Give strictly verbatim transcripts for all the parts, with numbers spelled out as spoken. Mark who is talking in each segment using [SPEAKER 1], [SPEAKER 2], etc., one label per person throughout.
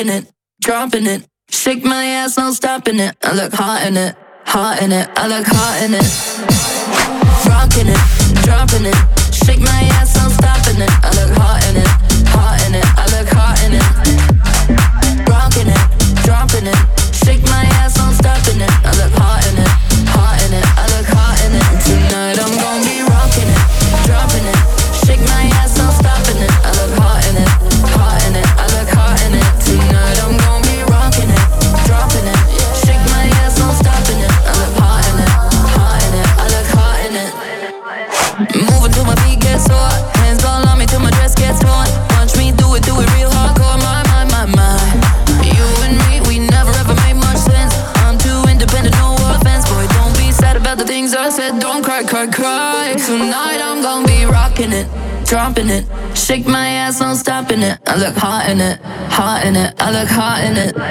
[SPEAKER 1] rocking it, dropping it. Shake my ass, no stopping it. I look hot in it, hot in it. I look hot in it. Rocking it, dropping it. Shake my ass, no stopping it. I look hot in it, hot in it. I look hot in it. Rocking it, dropping it. Shake my ass, no stopping it. I look hot in it, hot in it. I look hot in it. Tonight I'm gonna be rocking it, dropping it. Shake my ass, no stopping it. I look hot in it, hot in it. I look hot in it. Tonight I'm gonna be rocking it, dropping it. Shake my ass, no stopping it. I look hot in it, hot in it. I look hot in it. Moving till my feet get sore. Hands all on me till my dress gets torn. Watch me do it, do it real hardcore. My, my, my, my. You and me, we never ever made much sense. I'm too independent, no offense. Boy, don't be sad about the things I said. Don't cry, cry, cry. Tonight I'm gonna be rocking it, dropping it. Shake my ass, no stopping it. I look hot in it, hot in it. I look hot in it.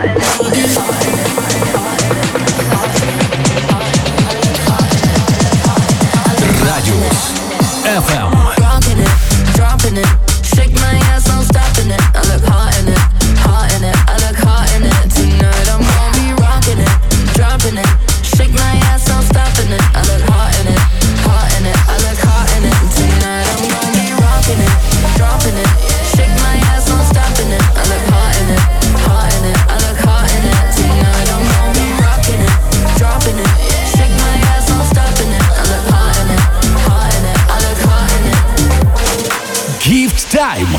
[SPEAKER 2] Радиус эф эм.
[SPEAKER 1] Rocking it, dropping it. Shake my ass, no stopping it. I look hot in it, hot in it. I look hot in it. Tonight I'm gonna be rocking it, dropping it. Shake my ass, no stopping it. I look hot in it, hot in it. I look hot in it. Tonight I'm gonna be rocking it, dropping it. Shake my ass, no stopping it. I look hot in it, hot in it. I look hot in it. Tonight I'm gonna be rocking it, dropping it. Shake my ass, no stopping it. I look hot in it, hot in it. I look hot in it.
[SPEAKER 2] Gift Time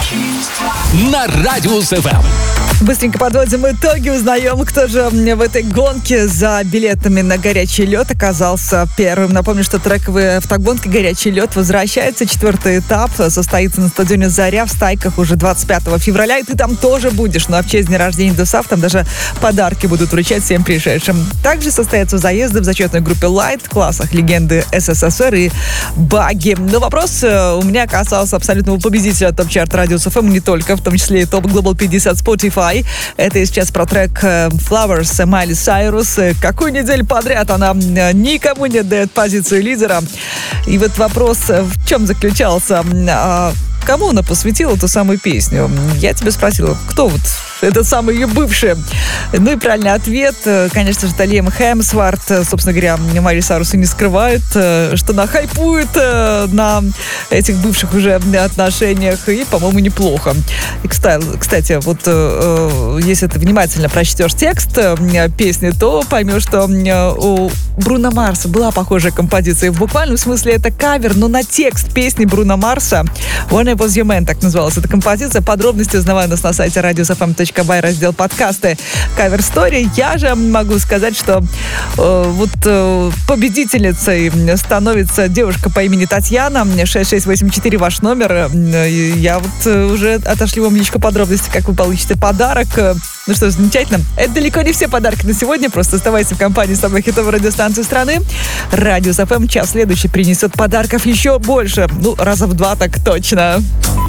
[SPEAKER 2] на Радиус эф эм.
[SPEAKER 3] Быстренько подводим итоги, узнаем, кто же в этой гонке за билетами на горячий лед оказался первым. Напомню, что трековая автогонка «Горячий лед» возвращается. Четвертый этап состоится на стадионе «Заря» в Стайках уже двадцать пятого февраля. И ты там тоже будешь. Ну а в честь дня рождения ДОСАВ там даже подарки будут вручать всем пришедшим. Также состоятся заезды в зачетной группе «Лайт» в классах «Легенды СССР» и «Багги». Но вопрос у меня касался абсолютного победителя топ-чарта Радиус эф эм, не только, в том числе и топ Global пятьдесят Spotify. Это сейчас про трек Flowers Майли Сайрус. Какую неделю подряд она никому не дает позицию лидера. И вот вопрос в чем заключался? Кому она посвятила эту самую песню? Я тебя спросила, кто вот это самый ее бывший? Ну и правильный ответ, конечно же, это Лиам Хемсворт. Собственно говоря, Майли Сайрус не скрывает, что она хайпует на этих бывших уже отношениях. И, по-моему, неплохо. И, кстати, вот если ты внимательно прочтешь текст песни, то поймешь, что у Бруно Марса была похожая композиция. В буквальном смысле это кавер, но на текст песни Бруно Марса «When I Was Your Man», так называлась эта композиция. Подробности узнавай нас на сайте радиус эф эм точка бай, раздел подкасты «Кавер Стори». Я же могу сказать, что э, вот э, победительницей становится девушка по имени Татьяна. шесть шесть восемь четыре ваш номер. Я вот э, уже отошлю вам личко подробности, как вы получите подарок. Ну что, замечательно. Это далеко не все подарки на сегодня. Просто оставайся в компании самой хитовой радиостанции страны. Радиус эф эм час следующий принесет подарков еще больше. Ну, раза в два так точно.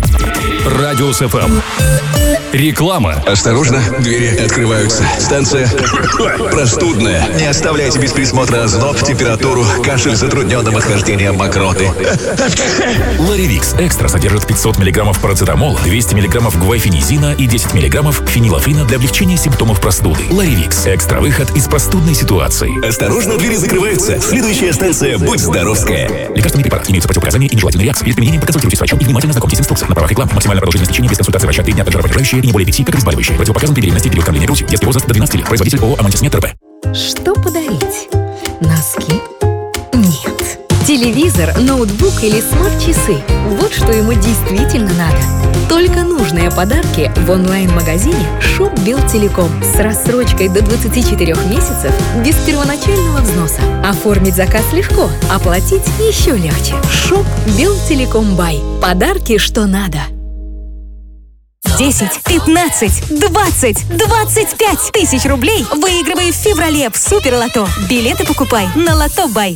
[SPEAKER 2] Радиус эф эм. Реклама.
[SPEAKER 4] Осторожно, двери открываются. Станция простудная. Не оставляйте без присмотра озноб, температуру, кашель с затрудненным отхождением мокроты.
[SPEAKER 2] Ларивикс Экстра содержит пятьсот миллиграммов парацетамола, двести миллиграммов гуайфенизина и десять миллиграммов фенилофрина для облегчения симптомов простуды. Ларивикс Экстра — выход из простудной ситуации.
[SPEAKER 4] Осторожно, двери закрываются. Следующая станция «Будь здоровская».
[SPEAKER 2] Лекарственный препарат. Имеются противопоказания и нежелательные реакции. Перед применением проконсультируйтесь с врачом и внимательно знакомьтесь с инструкцией. На правах рекламы. Максимальная продолжительность лечения без консультации врача три дня, также жаропонижающее и не более пяти, как обезболивающее. Противопоказан при беременности, период кормления грудью. Детский возраст до двенадцати лет. Производитель ООО «Амантис ТРП».
[SPEAKER 5] Что подарить? Носки? Нет. Телевизор, ноутбук или смарт-часы? Вот что ему действительно надо. Только нужные подарки в онлайн-магазине Shop Белтелеком с рассрочкой до двадцати четырёх месяцев без первоначального взноса. Оформить заказ легко, оплатить еще легче. Shop Белтелеком Бай. Подарки, что надо.
[SPEAKER 6] десять, пятнадцать, двадцать, двадцать пять тысяч рублей выигрывай в феврале в Супер-Лото. Билеты покупай на Лото Бай.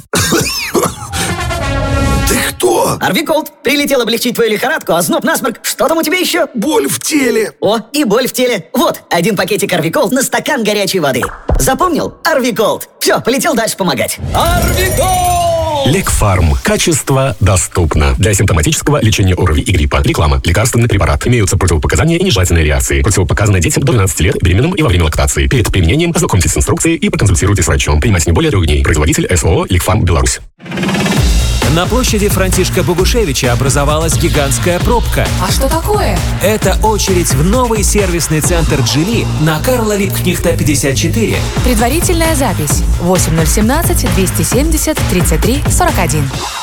[SPEAKER 7] Ты кто?
[SPEAKER 8] Арвиколд. Прилетел облегчить твою лихорадку, озноб, насморк. Что там у тебя еще?
[SPEAKER 7] Боль в теле.
[SPEAKER 8] О, и боль в теле. Вот, один пакетик Арвиколд на стакан горячей воды. Запомнил? Арвиколд. Все, полетел дальше помогать.
[SPEAKER 9] Арвиколд! Лекфарм. Качество доступно. Для симптоматического лечения ОРВИ и гриппа. Реклама. Лекарственный препарат. Имеются противопоказания и нежелательные реакции. Противопоказаны детям до двенадцати лет, беременным и во время лактации. Перед применением ознакомьтесь с инструкцией и проконсультируйтесь с врачом. Принимать не более трех дней. Производитель СОО «Лекфарм Беларусь».
[SPEAKER 10] На площади Франтишка Богушевича образовалась гигантская пробка.
[SPEAKER 11] А что такое?
[SPEAKER 10] Это очередь в новый сервисный центр «Джили» на Карла Липкнехта пятьдесят четыре.
[SPEAKER 11] Предварительная запись восемь ноль один семь двести семьдесят тридцать три сорок один.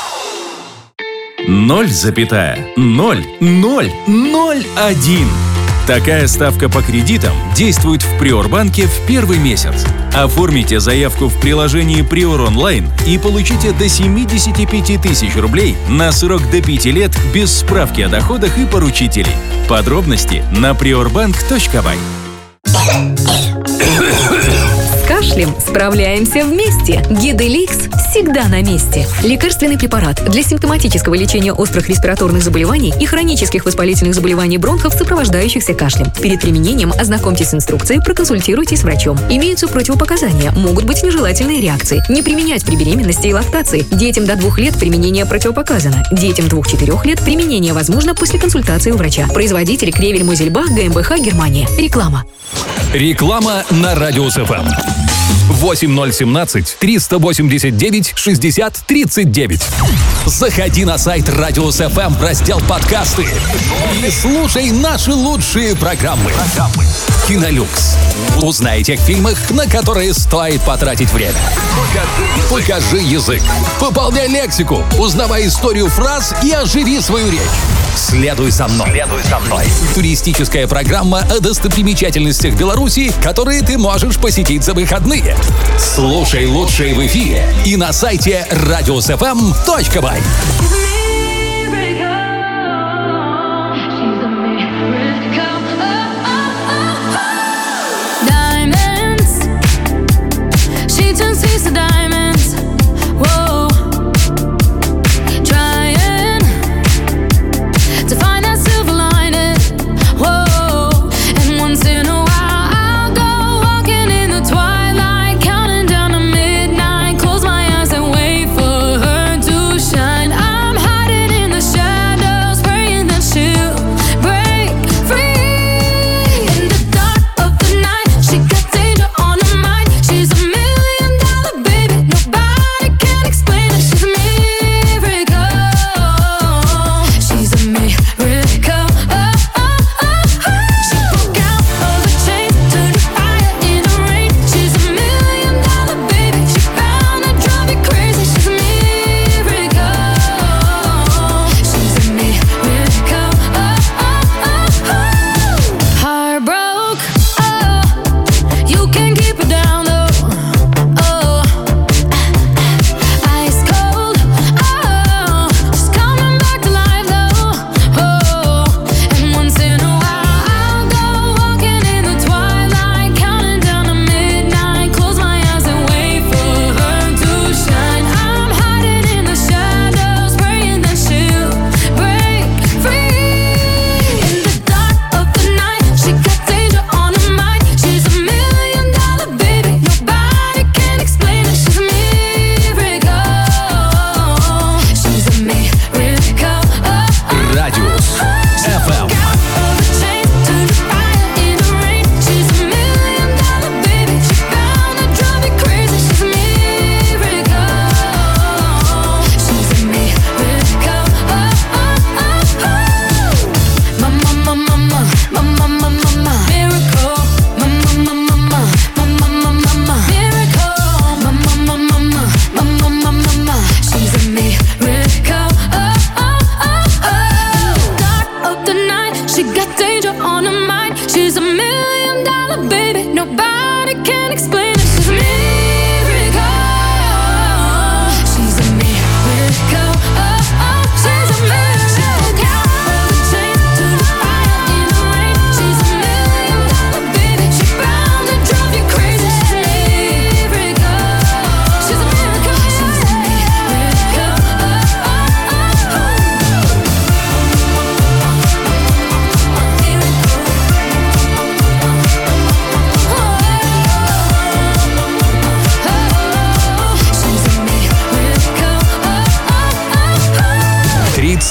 [SPEAKER 12] Ноль запятая ноль ноль ноль один. Такая ставка по кредитам действует в Приорбанке в первый месяц. Оформите заявку в приложении Приор онлайн и получите до семьдесят пять тысяч рублей на срок до пяти лет без справки о доходах и поручителей. Подробности на приорбанк точка бай.
[SPEAKER 5] С кашлем справляемся вместе. Гиделикс всегда на месте. Лекарственный препарат для симптоматического лечения острых респираторных заболеваний и хронических воспалительных заболеваний бронхов, сопровождающихся кашлем. Перед применением ознакомьтесь с инструкцией, проконсультируйтесь с врачом. Имеются противопоказания, могут быть нежелательные реакции. Не применять при беременности и лактации. Детям до двух лет применение противопоказано. Детям двух-четырех лет применение возможно после консультации у врача. Производитель Кревель Мозельбах ГmbH, Германия. Реклама.
[SPEAKER 2] Реклама на Радиус эф эм. восемь ноль один семь триста восемьдесят девять шестьдесят тридцать девять. Заходи на сайт Радиус эф эм в раздел «Подкасты» и слушай наши лучшие программы. Кинолюкс. Узнай о тех фильмах, на которые стоит потратить время. Покажи язык. Пополняй лексику. Узнавай историю фраз и оживи свою речь. Следуй за мной. Следуй за мной. Туристическая программа о достопримечательностях Беларуси, которые ты можешь посетить за выходные. Слушай лучшее в эфире и на сайте радиус эф эм точка бай.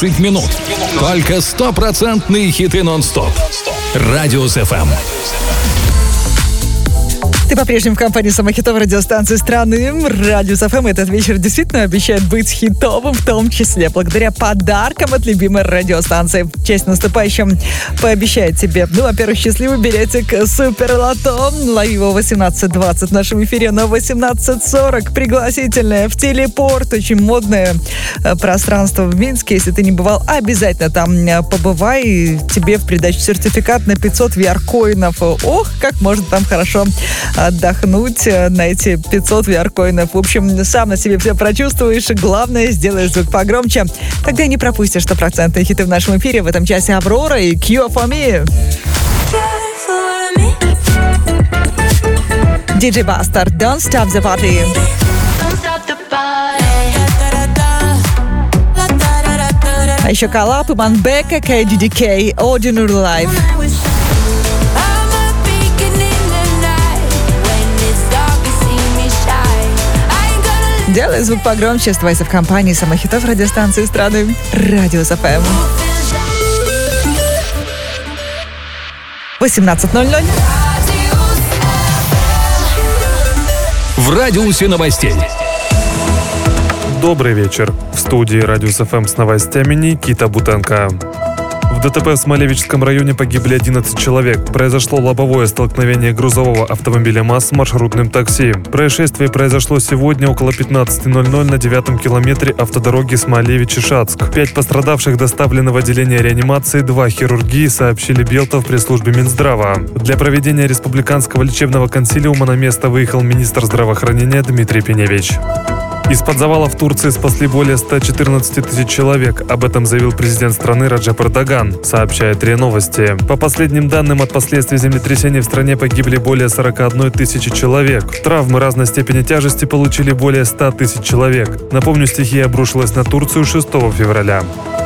[SPEAKER 2] тридцать минут. Только стопроцентные хиты нон-стоп. Радиус эф эм.
[SPEAKER 3] Ты по-прежнему в компании самой хитовой радиостанции страны Радиус эф эм. Этот вечер действительно обещает быть хитовым, в том числе благодаря подаркам от любимой радиостанции. В честь наступающим пообещает тебе, ну, во-первых, счастливый билетик Суперлото. Лови его в восемнадцать двадцать в нашем эфире, на восемнадцать сорок пригласительное в телепорт. Очень модное пространство в Минске. Если ты не бывал, обязательно там побывай. Тебе в придачу сертификат на пятьсот ви ар-коинов. Ох, как можно там хорошо отдохнуть на эти пятьсот ви ар-коинов. В общем, сам на себе все прочувствуешь. Главное, сделаешь звук погромче. Тогда и не пропустишь стопроцентные хиты в нашем эфире. В этом часе Аврора и Cure for Me. диджей Бастер, Don't Stop the Party. А еще коллаб и Манбека, кей ди ди кей, Ordinary Life. Делай звук погромче, оставайся в компании самых хитов радиостанции страны Радиус эф эм. восемнадцать ноль ноль.
[SPEAKER 2] В радиусе новостей.
[SPEAKER 13] Добрый вечер. В студии Радиус эф эм с новостями Никита Бутенко. В ДТП в Смолевичском районе погибли одиннадцать человек. Произошло лобовое столкновение грузового автомобиля МАЗ с маршрутным такси. Происшествие произошло сегодня около пятнадцать ноль ноль на девятом километре автодороги Смолевич-Шацк. Пять пострадавших доставлены в отделение реанимации, два хирургии, сообщили Белта в пресс-службе Минздрава. Для проведения республиканского лечебного консилиума на место выехал министр здравоохранения Дмитрий Пеневич. Из-под завала в Турции спасли более ста четырнадцати тысяч человек. Об этом заявил президент страны Раджеп Эрдоган, сообщает РИА Новости. По последним данным, от последствий землетрясения в стране погибли более сорока одной тысячи человек. Травмы разной степени тяжести получили более ста тысяч человек. Напомню, стихия обрушилась на Турцию шестого февраля.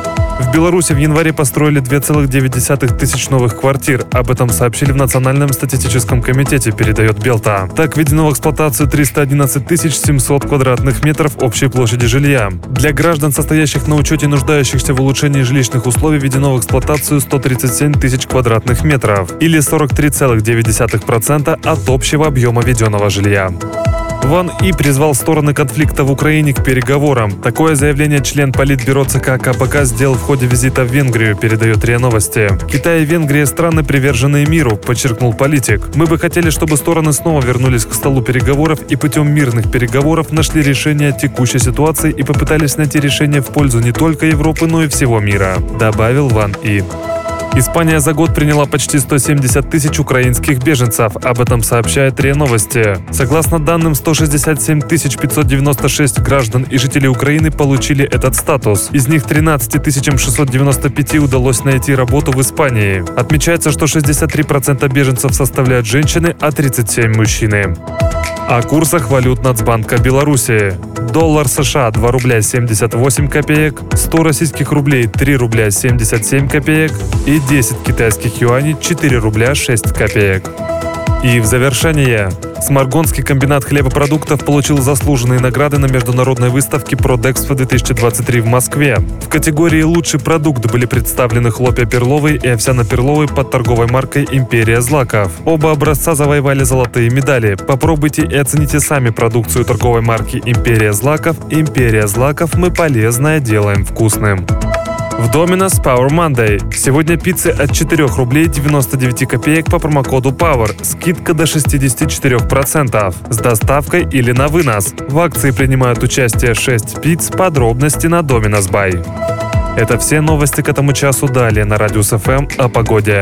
[SPEAKER 13] В Беларуси в январе построили две целых девять десятых тысяч новых квартир. Об этом сообщили в Национальном статистическом комитете, передает Белта. Так, введено в эксплуатацию триста одиннадцать тысяч семьсот квадратных метров общей площади жилья. Для граждан, состоящих на учете и нуждающихся в улучшении жилищных условий, введено в эксплуатацию сто тридцать семь тысяч квадратных метров, или сорок три целых девять десятых процента от общего объема введенного жилья. Ван И призвал стороны конфликта в Украине к переговорам. Такое заявление член Политбюро ЦК ка пэ ка сделал в ходе визита в Венгрию, передает РИА Новости. Китай и Венгрия – страны, приверженные миру, подчеркнул политик. Мы бы хотели, чтобы стороны снова вернулись к столу переговоров и путем мирных переговоров нашли решение текущей ситуации и попытались найти решение в пользу не только Европы, но и всего мира, добавил Ван И. Испания за год приняла почти сто семьдесят тысяч украинских беженцев. Об этом сообщает РИА Новости. Согласно данным, сто шестьдесят семь тысяч пятьсот девяносто шесть граждан и жителей Украины получили этот статус. Из них тринадцать тысяч шестьсот девяносто пять удалось найти работу в Испании. Отмечается, что шестьдесят три процента беженцев составляют женщины, а тридцать семь процентов мужчины. О курсах валют Нацбанка Беларуси. Доллар США два рубля семьдесят восемь копеек, сто российских рублей три рубля семьдесят семь копеек и десять китайских юаней четыре рубля шесть копеек. И в завершение. Сморгонский комбинат хлебопродуктов получил заслуженные награды на международной выставке «Продэкспо две тысячи двадцать три» в Москве. В категории «Лучший продукт» были представлены хлопья-перловый и овсяно-перловый под торговой маркой «Империя злаков». Оба образца завоевали золотые медали. Попробуйте и оцените сами продукцию торговой марки «Империя злаков». «Империя злаков» мы полезное делаем вкусным. В Domino's Power Monday. Сегодня пиццы от четырёх рублей девяносто девять копеек по промокоду Power. Скидка до шестьдесят четыре процента. С доставкой или на вынос. В акции принимают участие шесть пиц. Подробности на Domino's Buy. Это все новости к этому часу. Далее на Радиус эф эм о погоде.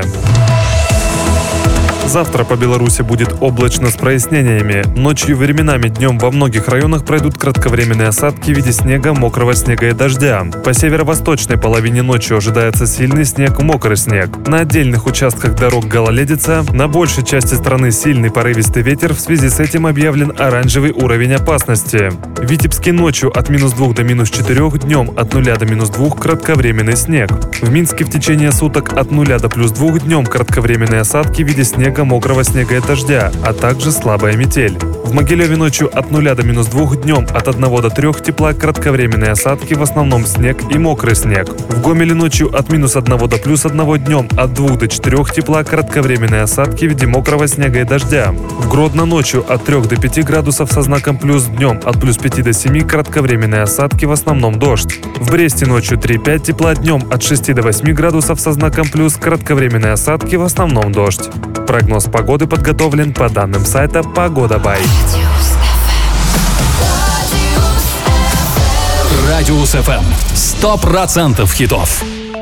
[SPEAKER 13] Завтра по Беларуси будет облачно с прояснениями. Ночью временами днем во многих районах пройдут кратковременные осадки в виде снега, мокрого снега и дождя. По северо-восточной половине ночи ожидается сильный снег, мокрый снег. На отдельных участках дорог гололедица. На большей части страны сильный порывистый ветер. В связи с этим объявлен оранжевый уровень опасности. В Витебске ночью от минус двух до минус четырех, днем от нуля до минус двух кратковременный снег. В Минске в течение суток от нуля до плюс двух, днем кратковременные осадки в виде снега, снега, мокрого снега и дождя, а также слабая метель. В Могилеве ночью от нуля до минус двух, днем от одного до трёх тепла, кратковременные осадки, в основном снег и мокрый снег. В Гомеле ночью от минус одного до плюс одного, днем от двух до четырёх тепла, кратковременные осадки в виде мокрого снега и дождя. В Гродно ночью от трёх до пяти градусов со знаком плюс, днем от плюс пяти до семи, кратковременные осадки, в основном дождь. В Бресте ночью три-пять тепла, днем от шести до восьми градусов со знаком плюс, кратковременные осадки, в основном дождь. Прогноз погоды подготовлен по данным сайта Погода Бай.
[SPEAKER 2] Радиус эф эм. Сто процентов хитов.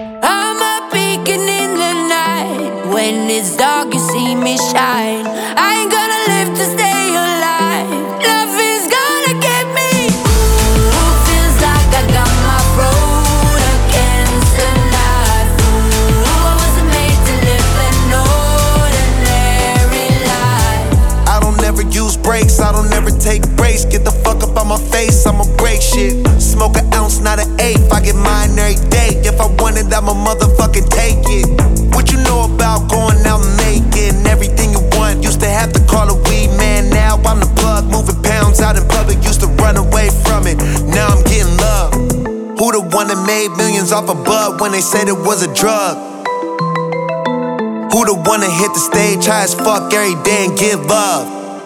[SPEAKER 1] When it's dark, you see me shine. I ain't gonna live to stay alive. Love is gonna get me. Ooh, feels like I got my road against the knife. Ooh, I wasn't made to live an ordinary life.
[SPEAKER 14] I don't ever use brakes, I don't ever take breaks. Get the fuck up on my face, I'ma break shit. Smoke an ounce, not an eighth. I get mine every day. If I want it, I'ma motherfucking take it. What you know about going out and making everything you want? Used to have to call a weed man, now I'm the plug. Moving pounds out in public, used to run away from it. Now I'm getting love. Who the one that made millions off a bud when they said it was a drug? Who the one that hit the stage high as fuck every day and give love?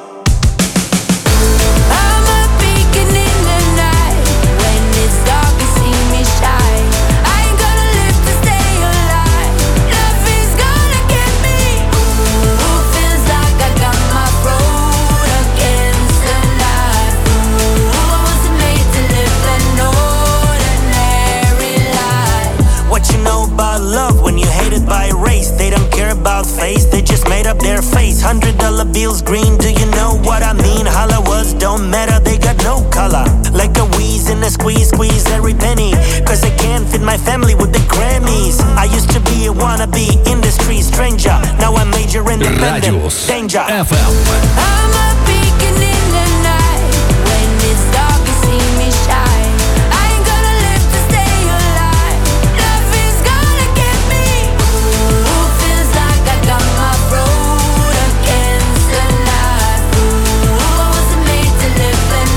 [SPEAKER 14] By race, they don't care about face, they just made up their face. Hundred dollar bills green, do you know what I mean? Holla words don't matter, they got no color. Like a wheeze in a squeeze, squeeze every penny. Cause I can't fit my family with the Grammys. I used to be a wannabe industry stranger. Now I'm major independent.
[SPEAKER 2] Радиус
[SPEAKER 14] Danger
[SPEAKER 2] эф эм.
[SPEAKER 1] I'm a beacon in the night. When it's dark, you see me shine. I ain't gonna live to stay alive. Love is gonna get me. Ooh, feels like I got my road against the knife. Ooh, I wasn't made to live an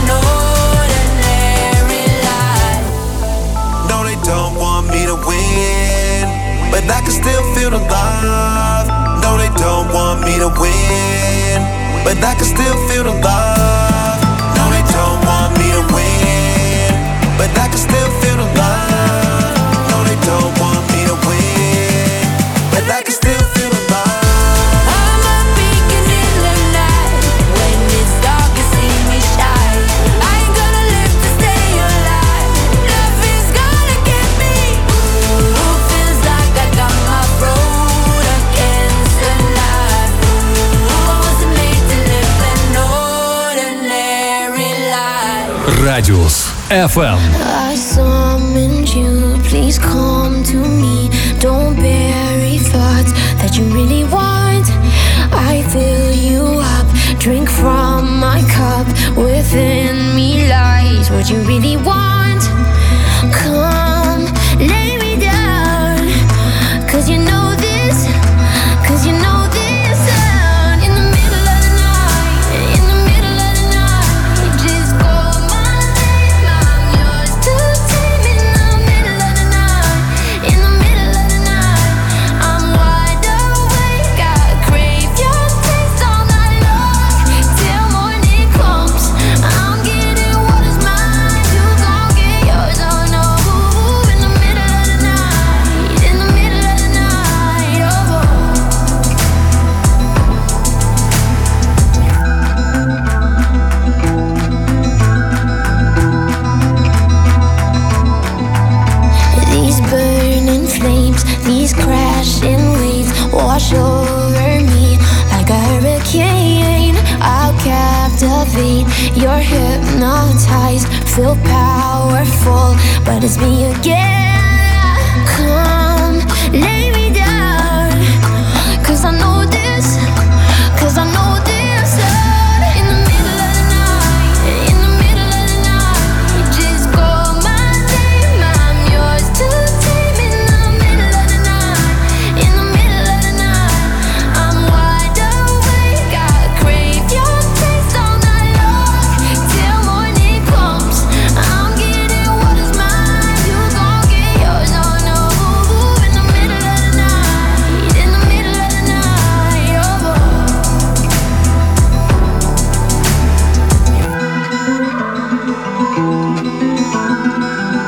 [SPEAKER 1] ordinary life.
[SPEAKER 14] No, they don't want me to win, but I can still feel the love. No, they don't want me to win, but I can still feel the love. No, they don't want me to win, but I can still feel the love. No, they don't want me to win, but I can still feel the love.
[SPEAKER 1] I'm a beacon in the night. When it's dark, you see me shine. I ain't gonna live to stay alive. Love is gonna get me. Ooh, feels like I got my road against the knife. Ooh, I wasn't made to live an ordinary life.
[SPEAKER 2] Радиус эф эм.
[SPEAKER 1] I summoned you, please come to me. Don't bury thoughts that you really want. I fill you up, drink from my cup. Within me lies what you really want. Come, lay me down, cause you know this, cause you know this sound. In the middle of the night, in the middle of the night, just call my name, I'm yours to tame. In the middle of the night, in the middle of the night, I'm wide awake, I crave your taste all night long, till morning comes. I'm getting what is mine, you gon' get yours, oh no. In the middle of the night, in the middle of the night, oh. These burning flames, these crashing waves wash over me like a hurricane. I'll captivate, you're hypnotized, feel powerful, but it's me again. Come, lay me down, cause I know this, cause I know this sound. In the middle of the night, in the middle of the night, just call my name, I'm yours to tame. In the middle of the night, in the middle of the night, I'm wide awake.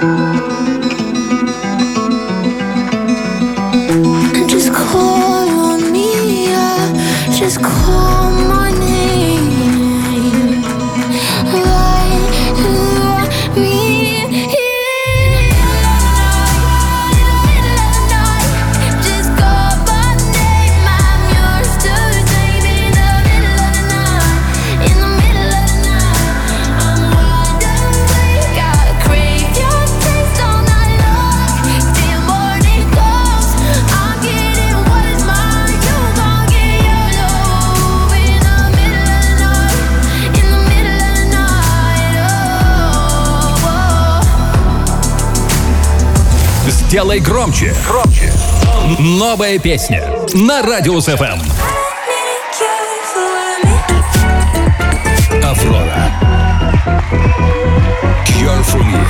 [SPEAKER 1] Just call on me, yeah. Just call my name. Write me in. Just call my name. I'm yours to save in the middle of the night. In the middle of the night, I'm wide awake. I crave your taste all night long. Till morning comes, I'm getting what is mine. You gon' get your love in the middle of the night. In the middle of the night, oh, oh.
[SPEAKER 2] Сделай громче. Громче. Новая песня на Радиус эф эм. Аврора. Cure for me.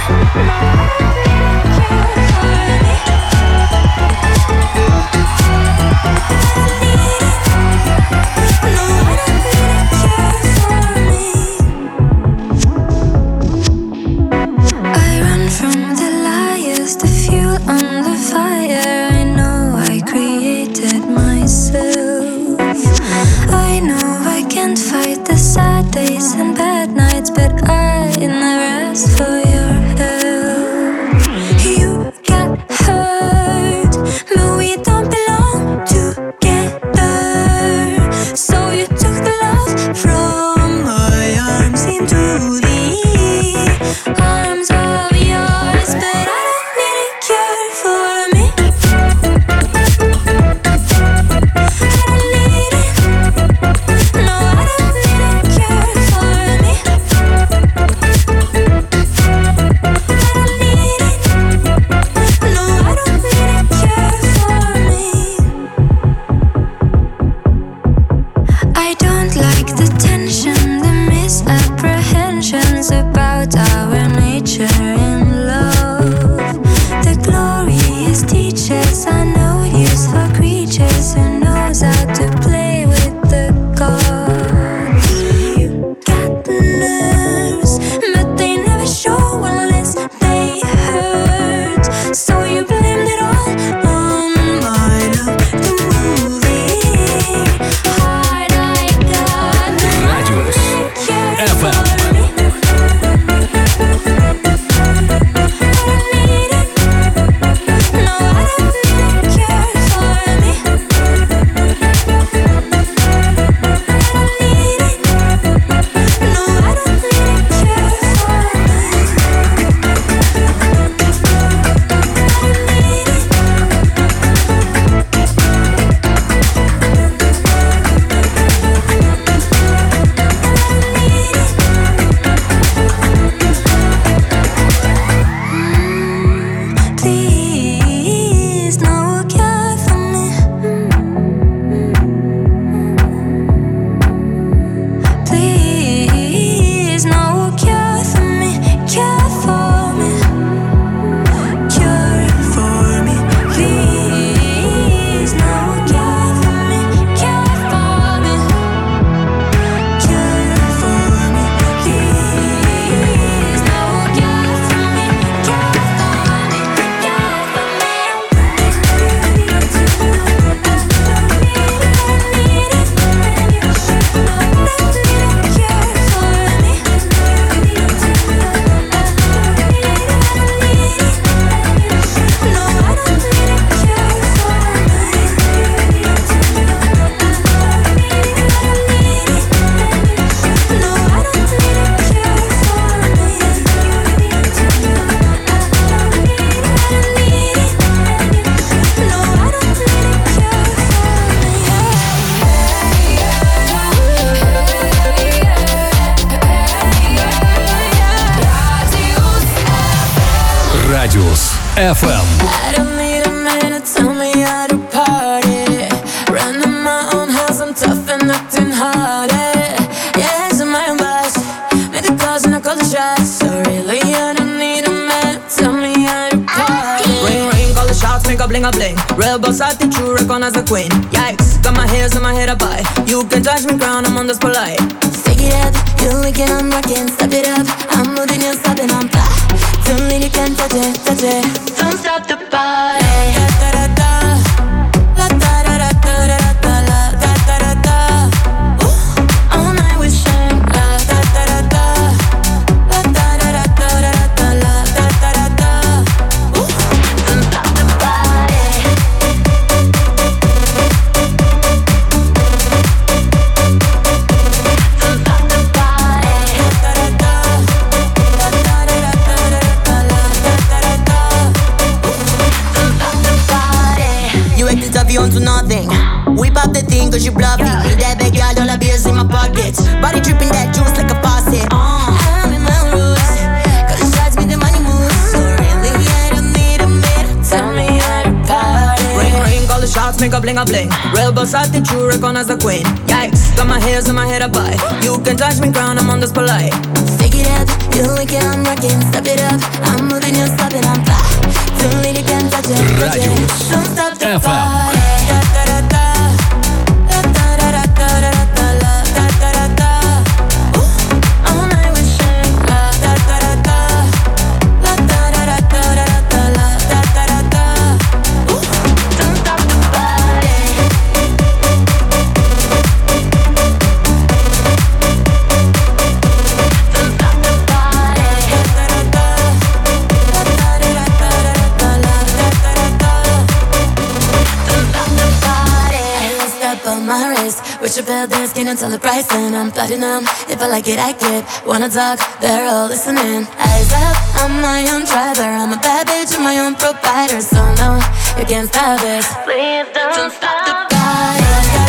[SPEAKER 1] I run from the liars, the fuel on the fire. I know I created myself. I know I can't fight the sad days and bad nights, but I never asked for your help. You got hurt, but we don't belong together. So you took the love from my arms into the arms of yours, but I don't need a cure for me. I don't need it. No, I don't need a cure for me. I don't need it. No, I don't need a cure for me. I don't like the tension, the misapprehensions about our nature in love. The glorious teachers are no use for creatures who knows how to play with the gods. You got nerves, but they never show unless they hurt. So you blamed it all on my love, the movie. Heart I got,
[SPEAKER 2] Радиус эф эм.
[SPEAKER 1] please, no care for me. Please, no care for me, care for me, care for me. Please, no care for me, care for me, care for me. Please, no care for me, care for me, care for
[SPEAKER 2] Радиус эф эм.
[SPEAKER 1] I don't need a man to tell me how to party. Running my own house, I'm tough and acting hardy. Yeah, it's my own boss. Make the calls and I call the shots. So really, I don't need a man to tell me how to party.
[SPEAKER 15] Ring, ring, call the shots, make a bling a bling. Real boss attitude, recognize the queen. Yikes, got my hairs and my head up high. You can touch me crown, I'm on this polite.
[SPEAKER 1] Stick it up, you're wicked, I'm rocking. Step it up, I'm moving, you're stopping, I'm fly. Don't leave, you can't touch it, touch it. Don't stop the party. All night we sing.
[SPEAKER 15] To nothing. Whip up the thing cause you bluffing. Need that big girl, all the beers in my pockets. Body dripping that juice like a faucet. uh, I'm in my roots. Cause it shots me the money moves. So really I don't need a minute. Tell me how to party.
[SPEAKER 16] Ring ring, all the shots make a bling a bling. Real boss out the true, recognize the queen. Yikes, got my hairs in my head up high. You can touch me crown, I'm on this polite.
[SPEAKER 1] Stick it up, you like it, I'm rocking. Step it up, I'm moving, you stop it, I'm fly. Don't leave, you can't touch it, touch it. Don't stop the party. Wish you build their skin until the price, and I'm platinum. If I like it, I get. Wanna talk, they're all listening. Eyes up, I'm my own driver. I'm a bad bitch, I'm my own provider. So no, you can't stop this. Please don't, don't stop the party.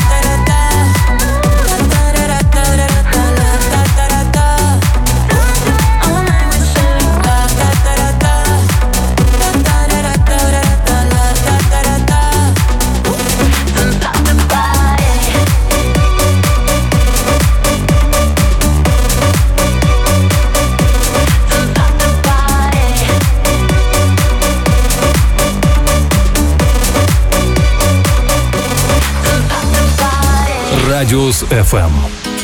[SPEAKER 2] Радиус эф эм.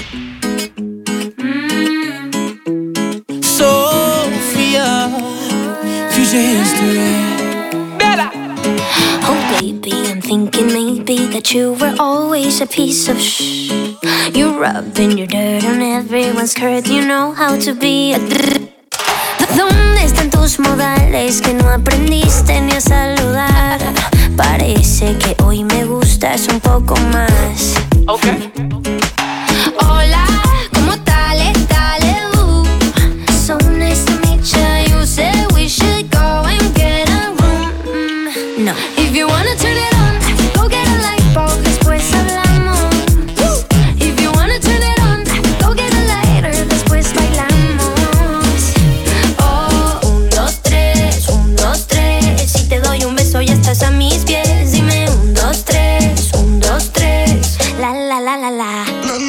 [SPEAKER 17] Sophia, future history. Better.
[SPEAKER 18] Oh baby, I'm thinking maybe that you were always a piece of shh. You're rubbing your dirt on everyone's skirt. You know how to be a drrr. ¿Dónde están tus modales que no aprendiste ni a saludar? Parece que hoy me gustas un poco más.
[SPEAKER 17] Okay.
[SPEAKER 18] Hola, ¿cómo tal? Dale, uh. So nice to meet you. You said we should go and get a room. Mm. No. If you wanna turn it on, go get a light bulb, después hablamos. If you wanna turn it on, go get a lighter, después bailamos. Oh, un, dos, tres, un, dos, tres. Si te doy un beso ya estás a mis pies. Dime un, dos, tres, un, dos, tres. La la la la la.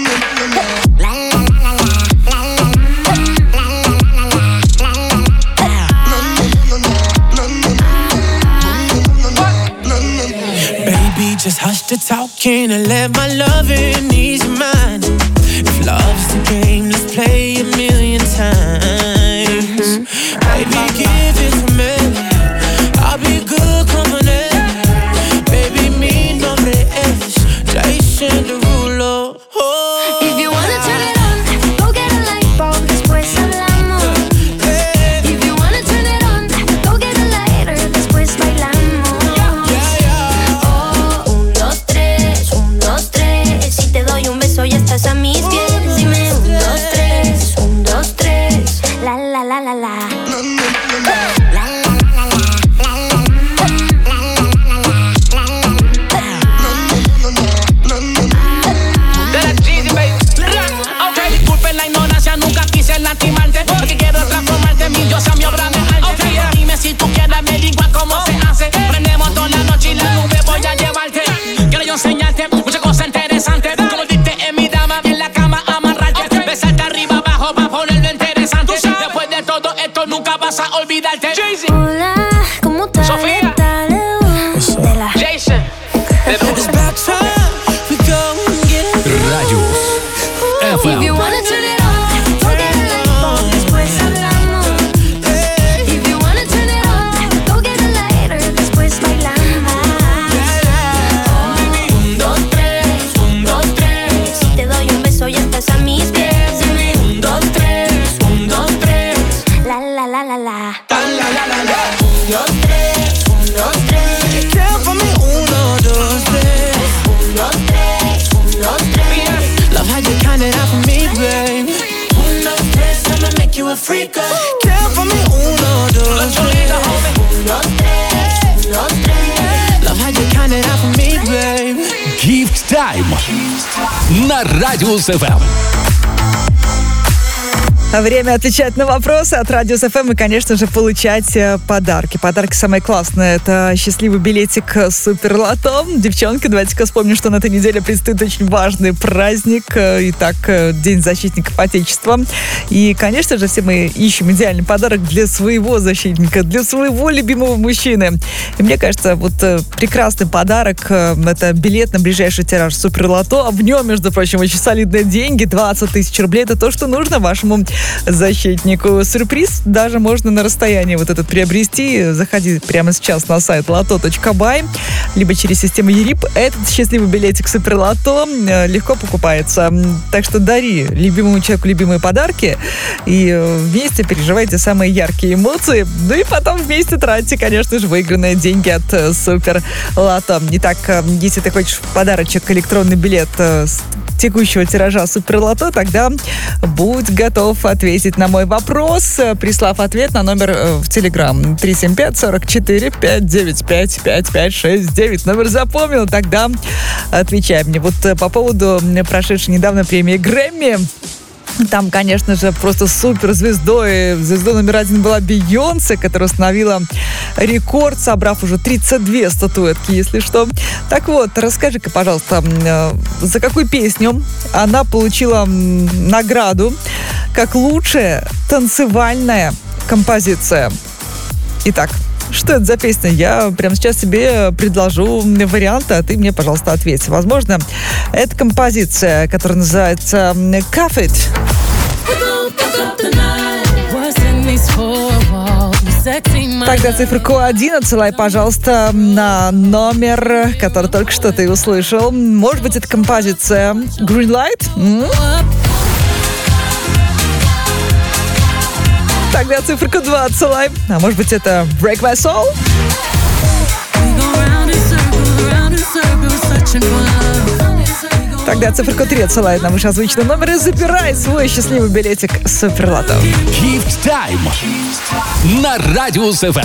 [SPEAKER 17] Baby, just hush the talking and let my loving ease your mind. If love's the game, let's play a million times. Baby, give it to me. I'll be good, come on in. Baby, mi nombre es Jason Derulo. Oh.
[SPEAKER 18] If you wanna turn it on, go get a light bulb, después hablamos. If you wanna turn it on, go get a lighter, después bailamos. Oh, un, dos, tres, un, dos, tres. Si te doy un beso ya estás a mis pies. Dime un, dos, tres, un, dos, tres. La la la la la. La la la la.
[SPEAKER 2] на Радиус эф эм.
[SPEAKER 3] Время отвечать на вопросы от Радиус эф эм и, конечно же, получать подарки. Подарки самые классные. Это счастливый билетик Суперлото. Девчонки, давайте-ка вспомним, что на этой неделе предстоит очень важный праздник. Итак, День защитников Отечества. И, конечно же, все мы ищем идеальный подарок для своего защитника, для своего любимого мужчины. И мне кажется, вот прекрасный подарок – это билет на ближайший тираж Суперлото. А в нем, между прочим, очень солидные деньги. двадцать тысяч рублей – это то, что нужно вашему защитнику. Сюрприз даже можно на расстоянии вот этот приобрести. Заходи прямо сейчас на сайт лото точка бай, либо через систему ЕРИП. Этот счастливый билетик Суперлото легко покупается. Так что дари любимому человеку любимые подарки и вместе переживайте самые яркие эмоции. Ну и потом вместе тратьте, конечно же, выигранные деньги от Суперлото. Итак, если ты хочешь в подарочек электронный билет с текущего тиража Суперлото, тогда будь готов ответить на мой вопрос, прислав ответ на номер в Телеграм три семь пять сорок четыре пять девять пять пять пять шесть девять. Номер запомнил? Тогда отвечай мне. Вот по поводу прошедшей недавно премии Грэмми. Там, конечно же, просто суперзвездой. Звездой номер один была Бейонсе, которая установила рекорд, собрав уже тридцать две статуэтки, если что. Так вот, расскажи-ка, пожалуйста, за какую песню она получила награду как лучшая танцевальная композиция? Итак, что это за песня? Я прямо сейчас тебе предложу варианты, а ты мне, пожалуйста, ответь. Возможно, это композиция, которая называется «Cuff It». Тогда циферку один отсылай, пожалуйста, на номер, который только что ты услышал. Может быть, это композиция «Green Light»? М? Тогда циферку два отсылай. А может быть, это «Break My Soul»? Тогда циферку три отсылает на вышеозвученный номер и забирай свой счастливый билетик Суперлото.
[SPEAKER 2] Gift Time на Радиус эф эм.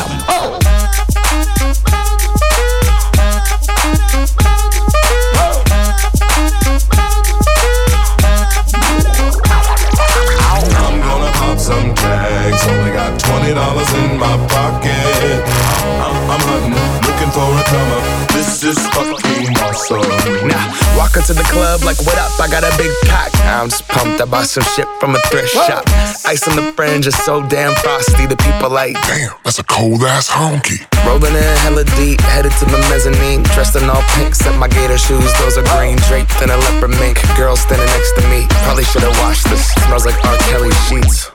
[SPEAKER 19] Some tags, only got twenty dollars in my pocket. I'm, I'm hunting, looking for a come up. This is fucking awesome.
[SPEAKER 20] Now, walk into the club like, what up? I got a big cock. I'm just pumped. I bought some shit from a thrift Whoa. shop. Ice on the fringe is so damn frosty. The people like,
[SPEAKER 7] damn, that's a cold ass honky.
[SPEAKER 20] Rolling in hella deep, headed to the mezzanine. Dressed in all pink, set my gator shoes. Those are green, draped in a leopard mink. Girl standing next to me. Probably should've washed this. Smells like R. Kelly sheets.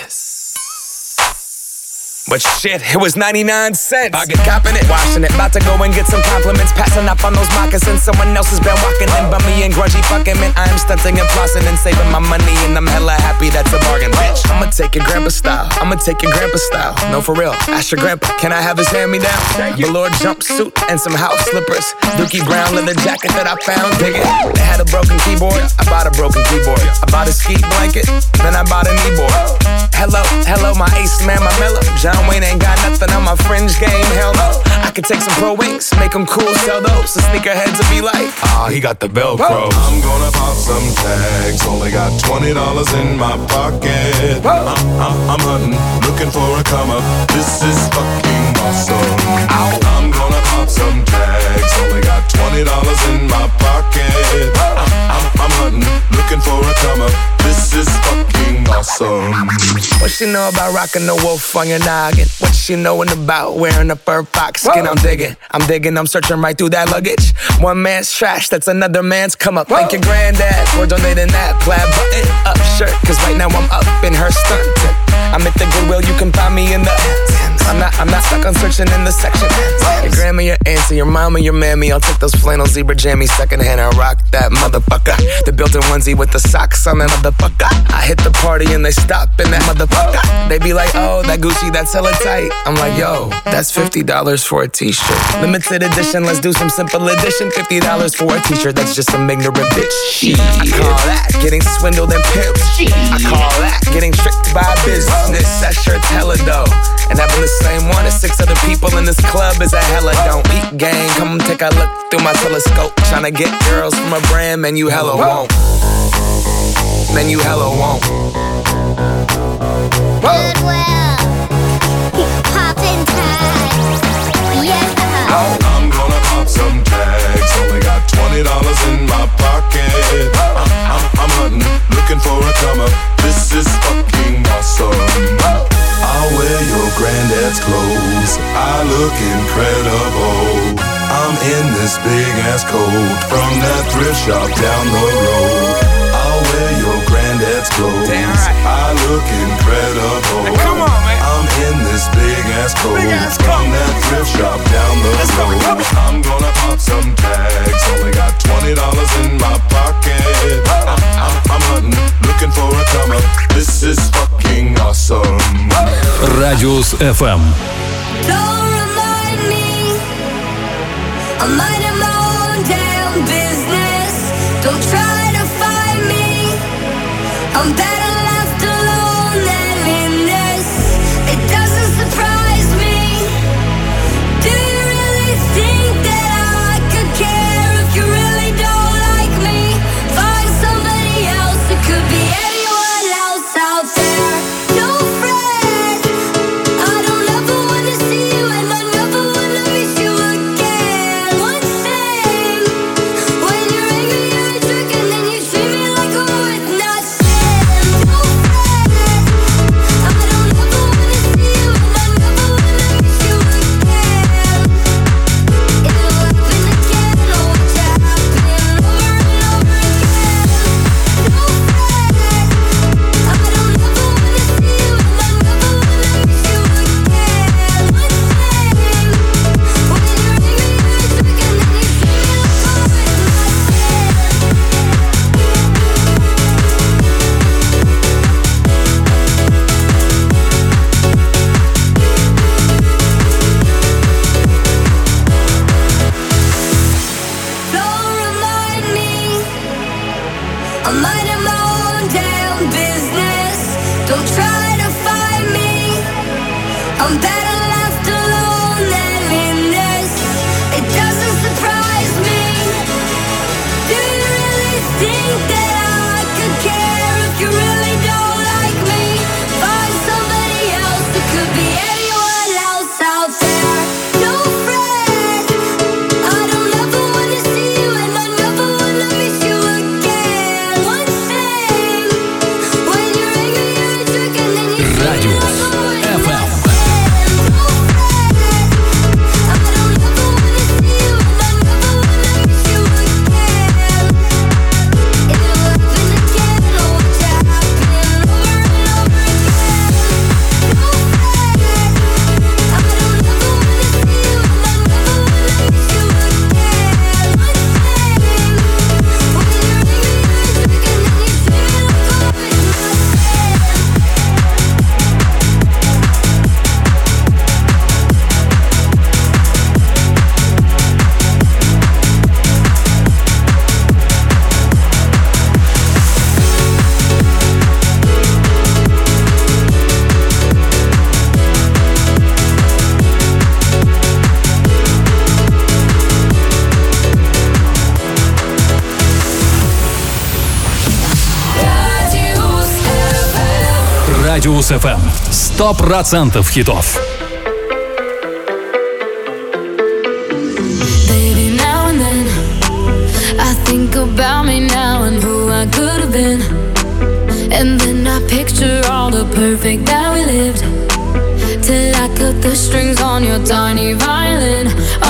[SPEAKER 20] But shit, it was ninety-nine cents. I get copping it, washing it. About to go and get some compliments. Passing up on those moccasins. Someone else has been walking in. Bummy and grungy fucking man. I am stunting and flossing and saving my money. And I'm hella happy that's a bargain, bitch. I'ma take your grandpa style. I'ma take your grandpa style. No, for real. Ask your grandpa, can I have his hand-me-down? Velour jumpsuit and some house slippers. Dookie brown leather jacket that I found. Dig it. They had a broken keyboard. I bought a broken keyboard. I bought a ski blanket. Then I bought a kneeboard. Hello, hello, my ace man, my mellow. John Wayne ain't got nothing on my fringe game, hell no. I could take some pro wings, make them cool, sell those. The sneakerheads will be like, ah, oh, he got the Velcro.
[SPEAKER 19] I'm gonna pop some tags, only got twenty dollars in my pocket. I'm, I'm, I'm hunting, looking for a come up. This is fucking awesome. Ow. I'm gonna pop some tags, only got twenty dollars in my pocket. I'm, I'm, I'm hunting, looking for a come up. This is fucking awesome.
[SPEAKER 20] What she know about rocking the wolf on your noggin? What she knowin' about wearing a fur fox skin? Whoa. I'm digging, I'm digging, I'm searching right through that luggage. One man's trash, that's another man's come up. Whoa. Thank your granddad for donating that plaid button up shirt. Cause right now I'm up in her stuntin'. I'm at the Goodwill, you can find me in the I'm not, I'm not stuck on searching in the section. Your grandma, your auntie, your mama, your mammy. I'll take those flannel zebra jammies secondhand and rock that motherfucker. The built-in onesie with the socks on that motherfucker. I hit the party and they stop in that motherfucker. They be like, oh, that Gucci, that's hella tight. I'm like, yo, that's fifty dollars for a t-shirt. Limited edition, let's do some simple edition. fifty dollars for a t-shirt, that's just some ignorant bitch. Shit. I call that getting swindled and pimped. I call that getting tricked by business. That shirt's hella dope. And having the same one as six other people in the this club is a hella don't. Peep gang, come take a look through my telescope. Tryna get girls from a brand, man, you hella won't. Man, you hella won't.
[SPEAKER 18] Goodwill, poppin' tags, yeah.
[SPEAKER 19] I'm gonna pop some tags. Only got twenty dollars in my pocket. I'm, I'm, I'm hunting, looking for a come up. This is fucking awesome. I'll wear your granddad's clothes. I look incredible. I'm in this big ass coat from that thrift shop down the road. I'll wear your granddad's clothes. Damn right. I look incredible. Hey, come on, man. I'm in this big ass coat big ass from coat. That thrift shop down the Let's road. Go, I'm gonna pop some tags. Only got twenty dollars in my pocket. I'm, I'm, I'm hunting, looking for a come up. This is fucking awesome.
[SPEAKER 2] Радиус эф эм.
[SPEAKER 1] Don't remind me, I'm minding my own damn business. Don't try to find me, I'm better left alone than in this. It doesn't surprise me. Do you really think that I could care if you really don't like me? Find somebody else, it could be anyone else out there. Don't fret, I don't ever wanna see you and I never wanna miss you again. One thing, when you're angry you're a jerk and then you treat me like I'm worth nothing. Don't fret, I don't ever wanna see you and I never wanna miss you again. It'll happen again, oh watch it happen over and over again. Don't fret, I don't ever wanna see you and I never wanna miss you again. One thing, when you're angry you're a jerk and then you treat me like I'm worth Don't remind me, I'm minding my own damn business. Don't try to find me, I'm better left alone than in this. It doesn't surprise me. Do you really think that I could care if you really don't like me? Find somebody else, it could be anyone else out there. Don't fret, I don't ever wanna see you and I never wanna miss you again. One thing, when you're angry you're a jerk and then you treat me
[SPEAKER 2] Радиус
[SPEAKER 1] like I'm worth
[SPEAKER 2] эф эм.
[SPEAKER 1] I don't ever wanna see you and I never wanna miss you again. It'll happen again, oh watch it happen over and over again. Don't fret, I don't ever wanna see you and I never wanna miss you again. One thing, when you're angry you're a jerk and then you treat me like I'm worth
[SPEAKER 2] Радиус эф эм. Сто процентов хитов.
[SPEAKER 1] Baby, now and then I think about me now and who I could have been. And then I picture all the perfect that we lived, till I cut the strings on your tiny violin.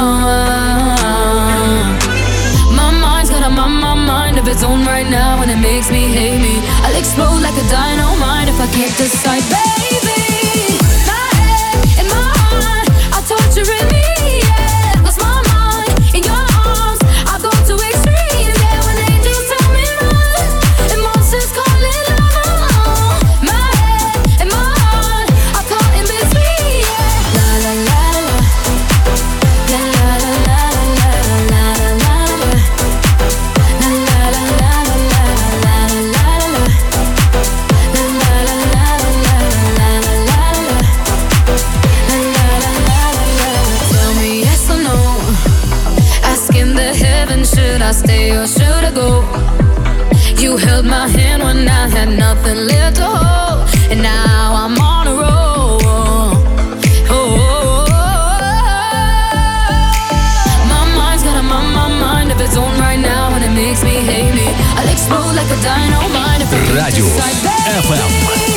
[SPEAKER 1] Oh, my mind's got a my, my mind of its own right now, and it makes me hate me. I'll explode like a dynamite if I can't decide, baby. My head and my heart are torturing me, yeah. Lost my mind in your arms, I go to extremes, yeah. When angels tell me run and monsters call it love. My head and my heart are caught in between, yeah. La la la la, la la la la la la la la la, la la la la la la la la la, la la la la la la la. stay or should I go? You held my hand when I had nothing left to hold, and now I'm on a roll. Oh, my mind's got a my, my mind of its own right now, and it makes me hate me. I'll explode like a dynamite if it
[SPEAKER 2] Радио эф эм.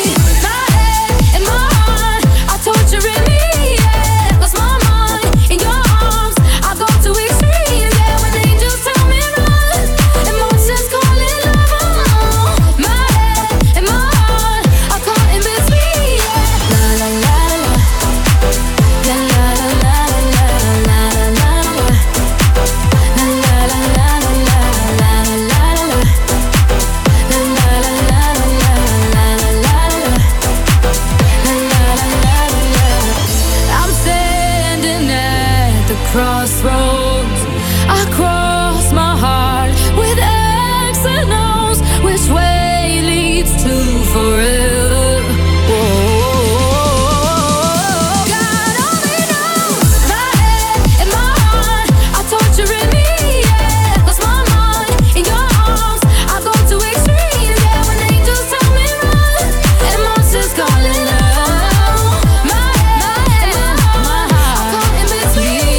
[SPEAKER 1] Crossroads, I cross my heart with X and O's. Which way leads to forever? Whoa. God only knows my head and my heart are torturing me. Yeah, lost my mind in your arms. I go to extremes. Yeah, when angels tell me run and monsters calling out. My head, my head, my heart are caught in between.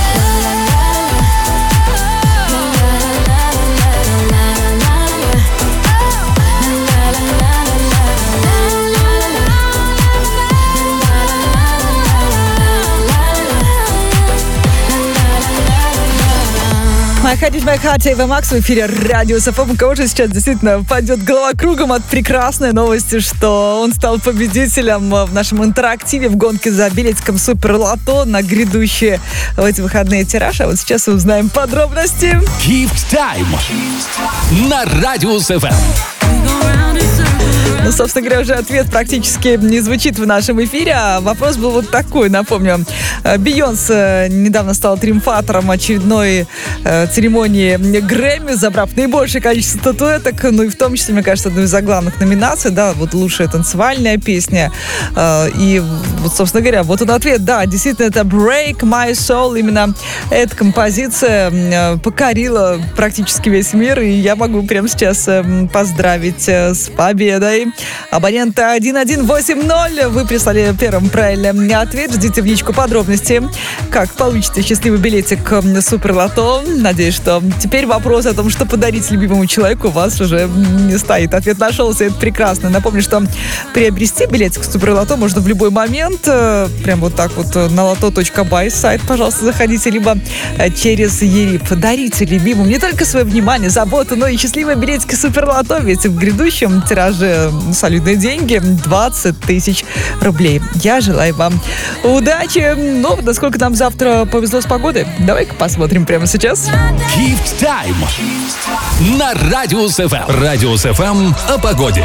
[SPEAKER 3] My Heart is My Heart, Эйва Макс в эфире Радио СФМ. У кого же сейчас действительно пойдет голова кругом от прекрасной новости, что он стал победителем в нашем интерактиве в гонке за билетиком Супер Лото на грядущие в эти выходные тираж. А вот сейчас узнаем подробности.
[SPEAKER 2] Gift Time на Радио СФМ.
[SPEAKER 3] Ну, собственно говоря, уже ответ практически не звучит в нашем эфире, а вопрос был вот такой, напомню. Бейонсе недавно стала триумфатором очередной э, церемонии Грэмми, забрав наибольшее количество статуэток, ну и в том числе, мне кажется, одну из заглавных номинаций, да, вот лучшая танцевальная песня. Э, и вот, собственно говоря, вот он ответ, да, действительно, это Break My Soul, именно эта композиция э, покорила практически весь мир, и я могу прямо сейчас э, поздравить э, с победой абонента один один восемь ноль. Вы прислали первым правильный ответ. Ждите в личку подробности, как получите счастливый билетик Супер Лото. Надеюсь, что теперь вопрос о том, что подарить любимому человеку, у вас уже не стоит. Ответ нашелся, это прекрасно. Напомню, что приобрести билетик Супер Лото можно в любой момент. Прям вот так вот на лото точка бай сайт, пожалуйста, заходите, либо через Ерип. Дарите любимому не только свое внимание, заботу, но и счастливые билетики Супер Лото. Ведь в грядущем тираже солидные деньги, двадцать тысяч рублей. Я желаю вам удачи. Ну, насколько нам завтра повезло с погодой, давай-ка посмотрим прямо сейчас.
[SPEAKER 2] Gift Time на Радио СФМ. Радио СФМ о погоде.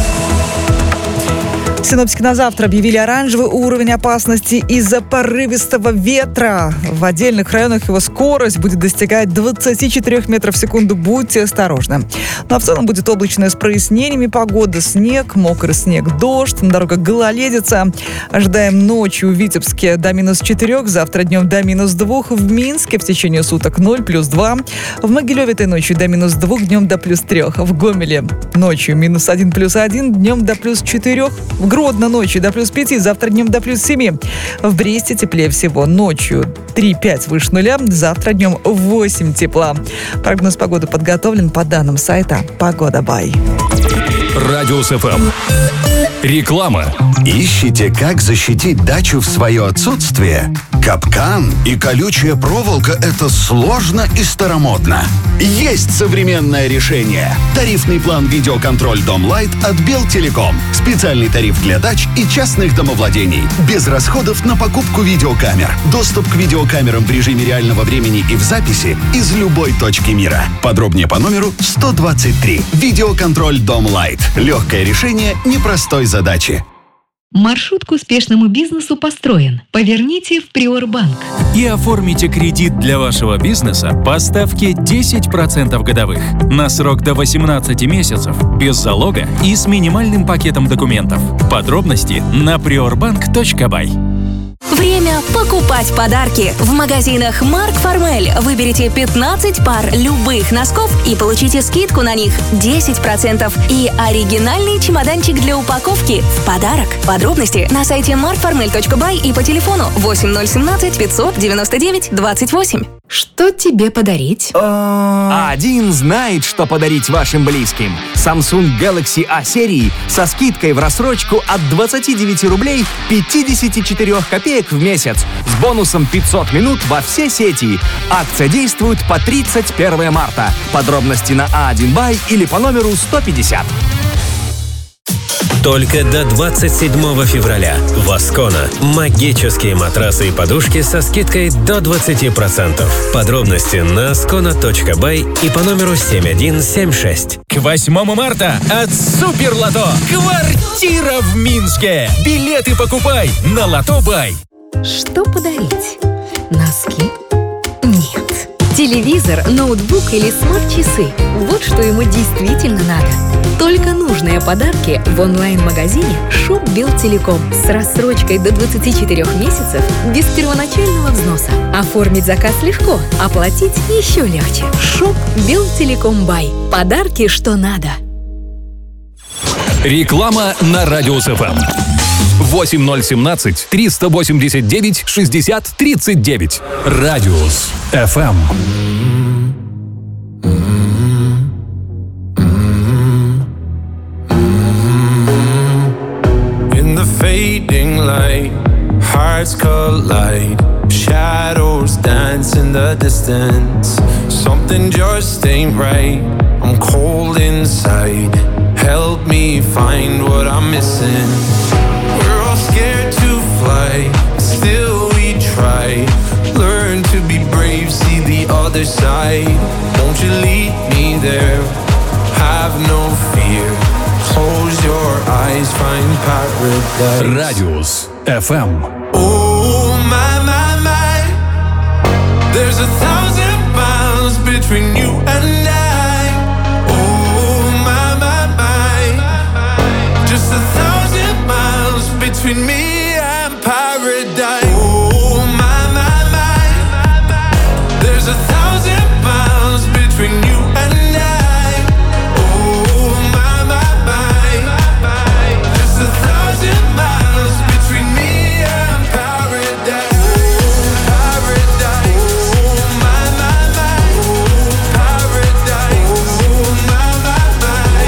[SPEAKER 3] Синоптики на завтра объявили оранжевый уровень опасности из-за порывистого ветра. В отдельных районах его скорость будет достигать двадцать четыре метров в секунду. Будьте осторожны. Ну а в целом будет облачная с прояснениями погода. Снег, мокрый снег, дождь. На дорогах гололедица. Ожидаем ночью в Витебске до минус четырех. Завтра днем до минус двух. В Минске в течение суток ноль плюс два. В Могилеве этой ночью до минус двух. Днем до плюс трех. В Гомеле ночью минус один плюс один. Днем до плюс четырех. В Гродно ночью до плюс пяти, завтра днем до плюс семи. В Бресте теплее всего. Ночью три-пять выше нуля, завтра днем восемь тепла. Прогноз погоды подготовлен по данным сайта Погода Бай.
[SPEAKER 2] Радио СФМ. Реклама.
[SPEAKER 21] Ищете, как защитить дачу в свое отсутствие? Капкан и колючая проволока – это сложно и старомодно. Есть современное решение. Тарифный план «Видеоконтроль Дом Лайт» от Белтелеком. Специальный тариф для дач и частных домовладений. Без расходов на покупку видеокамер. Доступ к видеокамерам в режиме реального времени и в записи из любой точки мира. Подробнее по номеру сто двадцать три. «Видеоконтроль Дом Лайт». Легкое решение непростой задачи.
[SPEAKER 5] Маршрут к успешному бизнесу построен. Поверните в Приорбанк.
[SPEAKER 12] И оформите кредит для вашего бизнеса по ставке десять процентов годовых на срок до восемнадцати месяцев, без залога и с минимальным пакетом документов. Подробности на приорбанк точка бай.
[SPEAKER 6] Время покупать подарки. В магазинах Марк Формель выберите пятнадцать пар любых носков и получите скидку на них десять процентов и оригинальный чемоданчик для упаковки в подарок. Подробности на сайте марк формель точка бай и по телефону восемь ноль один семь пятьсот девяносто девять двадцать восемь.
[SPEAKER 5] Что тебе подарить?
[SPEAKER 4] Один знает, что подарить вашим близким. Samsung Galaxy A серии со скидкой в рассрочку от двадцати девяти рублей пятьдесят четыре копеек в месяц с бонусом пятьсот минут во все сети. Акция действует по тридцать первое марта. Подробности на а один бай или по номеру сто пятьдесят.
[SPEAKER 22] Только до двадцать седьмого февраля в Аскона магические матрасы и подушки со скидкой до двадцати процентов. Подробности на аскона точка бай и по номеру семь один семь шесть.
[SPEAKER 12] К восьмому марта от Супер Лото. Квартира в Минске. Билеты покупай на Лото Бай.
[SPEAKER 5] Что подарить? Носки? Нет. Телевизор, ноутбук или смарт-часы – вот что ему действительно надо. Только нужные подарки в онлайн-магазине Shop Белтелеком с рассрочкой до двадцати четырёх месяцев без первоначального взноса. Оформить заказ легко, оплатить еще легче. Shop Белтелеком Бай. Подарки, что надо.
[SPEAKER 2] Реклама на Радиус эф эм. восемь ноль один семь триста восемьдесят девять шестьдесят тридцать девять. Радиус эф эм.
[SPEAKER 17] In the fading light, hearts collide. Shadows dance in the distance. Something just ain't right. I'm cold inside. Help me find what I'm missing. We're all scared to fly, still we try. Learn to be brave, see the other side. Won't you lead me there? Have no fear. Close your eyes, find paradise.
[SPEAKER 2] Радиус эф эм.
[SPEAKER 17] Oh my, my, my. There's a thousand miles between you and I. Oh my, my, my. Just a thousand miles between me and paradise. Oh my, my, my. There's a thousand miles between you and I. Oh my, my, my. Just a thousand miles between me and paradise. Paradise. Oh my, my, my. Paradise. Oh my, my, my.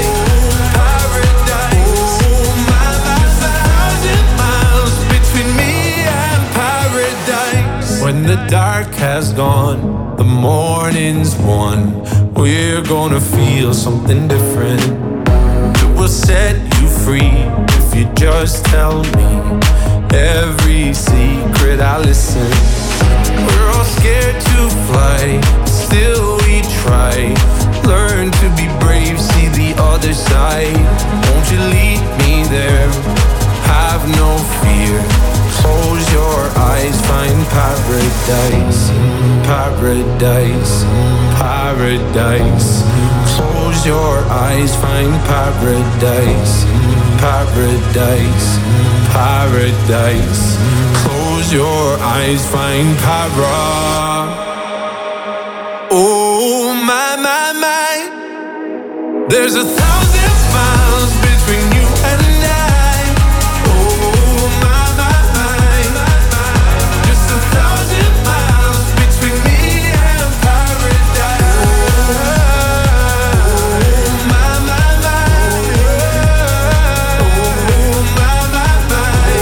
[SPEAKER 17] Paradise. Oh my, my, my. Thousand miles between me and paradise. When the dark has gone, the morning's won. We're gonna feel something different. It will set you free if you just tell me every secret. I listen. We're all scared to fly, still we try. Learn to be brave, see the other side. Won't you lead me there? Have no fear. Close your eyes, find paradise. Paradise, paradise. Close your eyes, find paradise. Paradise, paradise. Close your eyes, find para. Oh my, my, my. There's a thousand miles between you and I. Oh my, my, my. Just a thousand miles between me and paradise. Oh my, my, my. Oh my, my, my.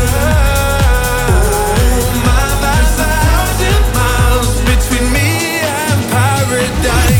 [SPEAKER 17] Oh my, my, just a thousand miles between me and paradise.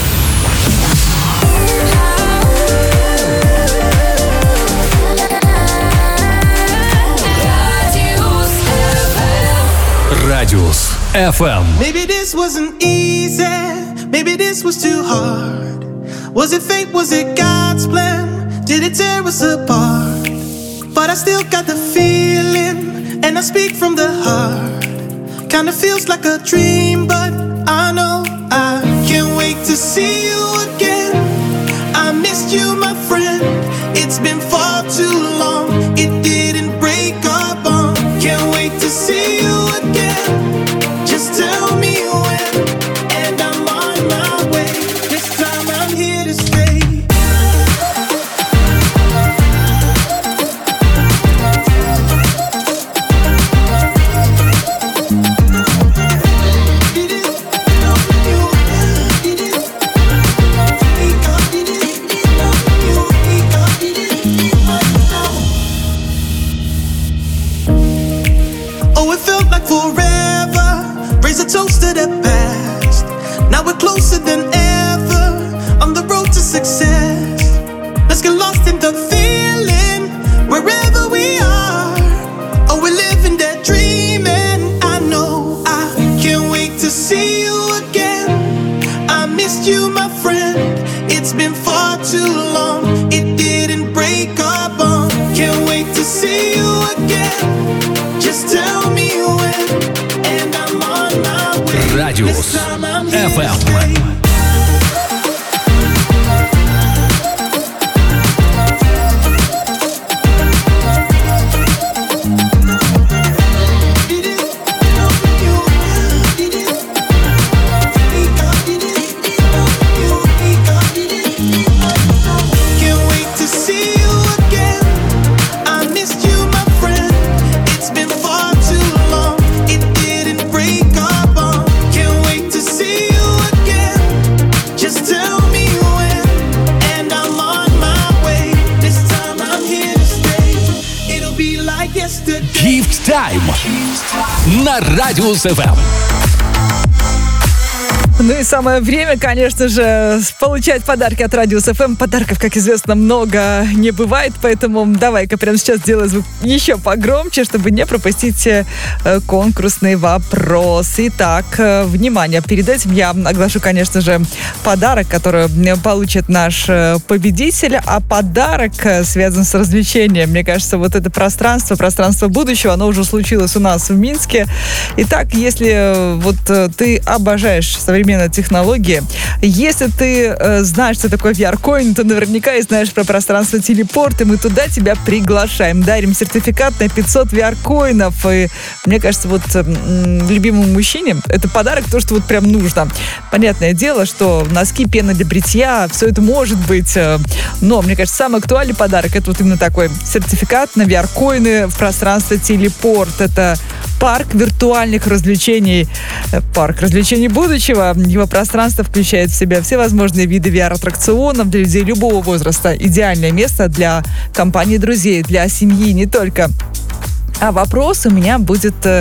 [SPEAKER 2] Радиус эф эм.
[SPEAKER 23] Maybe this wasn't easy, maybe this was too hard. Was it fate, was it God's plan? Did it tear us apart? But I still got the feeling, and I speak from the heart. Kinda feels like a dream, but I know I can't wait to see you again. I missed you, my friend. It's been far too long. It didn't break our bond. Can't wait to see you too long. It didn't break our bond. Can't wait to see you again. Just tell me when, and I'm on my way.
[SPEAKER 2] Радиус эф эм. Gift Time на Радиус эф эм.
[SPEAKER 3] Ну и самое время, конечно же, получать подарки от Радиус эф эм. Подарков, как известно, много не бывает, поэтому давай-ка прямо сейчас сделай звук еще погромче, чтобы не пропустить э, конкурсный вопрос. Итак, э, внимание, перед этим я оглашу, конечно же, подарок, который получит наш э, победитель, а подарок э, связан с развлечением. Мне кажется, вот это пространство, пространство будущего, оно уже случилось у нас в Минске. Итак, если э, вот э, ты обожаешь современные технологии. Если ты э, знаешь, что такое ви ар-коин, то наверняка и знаешь про пространство телепорт, и мы туда тебя приглашаем. Дарим сертификат на пятьсот ви ар-коинов. И мне кажется, вот э, любимому мужчине это подарок, то, что вот прям нужно. Понятное дело, что носки, пена для бритья, все это может быть. Э, но, мне кажется, самый актуальный подарок это вот именно такой сертификат на ви ар-коины в пространство телепорт. Это парк виртуальных развлечений. Парк развлечений будущего. Его пространство включает в себя все возможные виды ви ар-аттракционов для людей любого возраста. Идеальное место для компании друзей, для семьи, не только. А вопрос у меня будет э,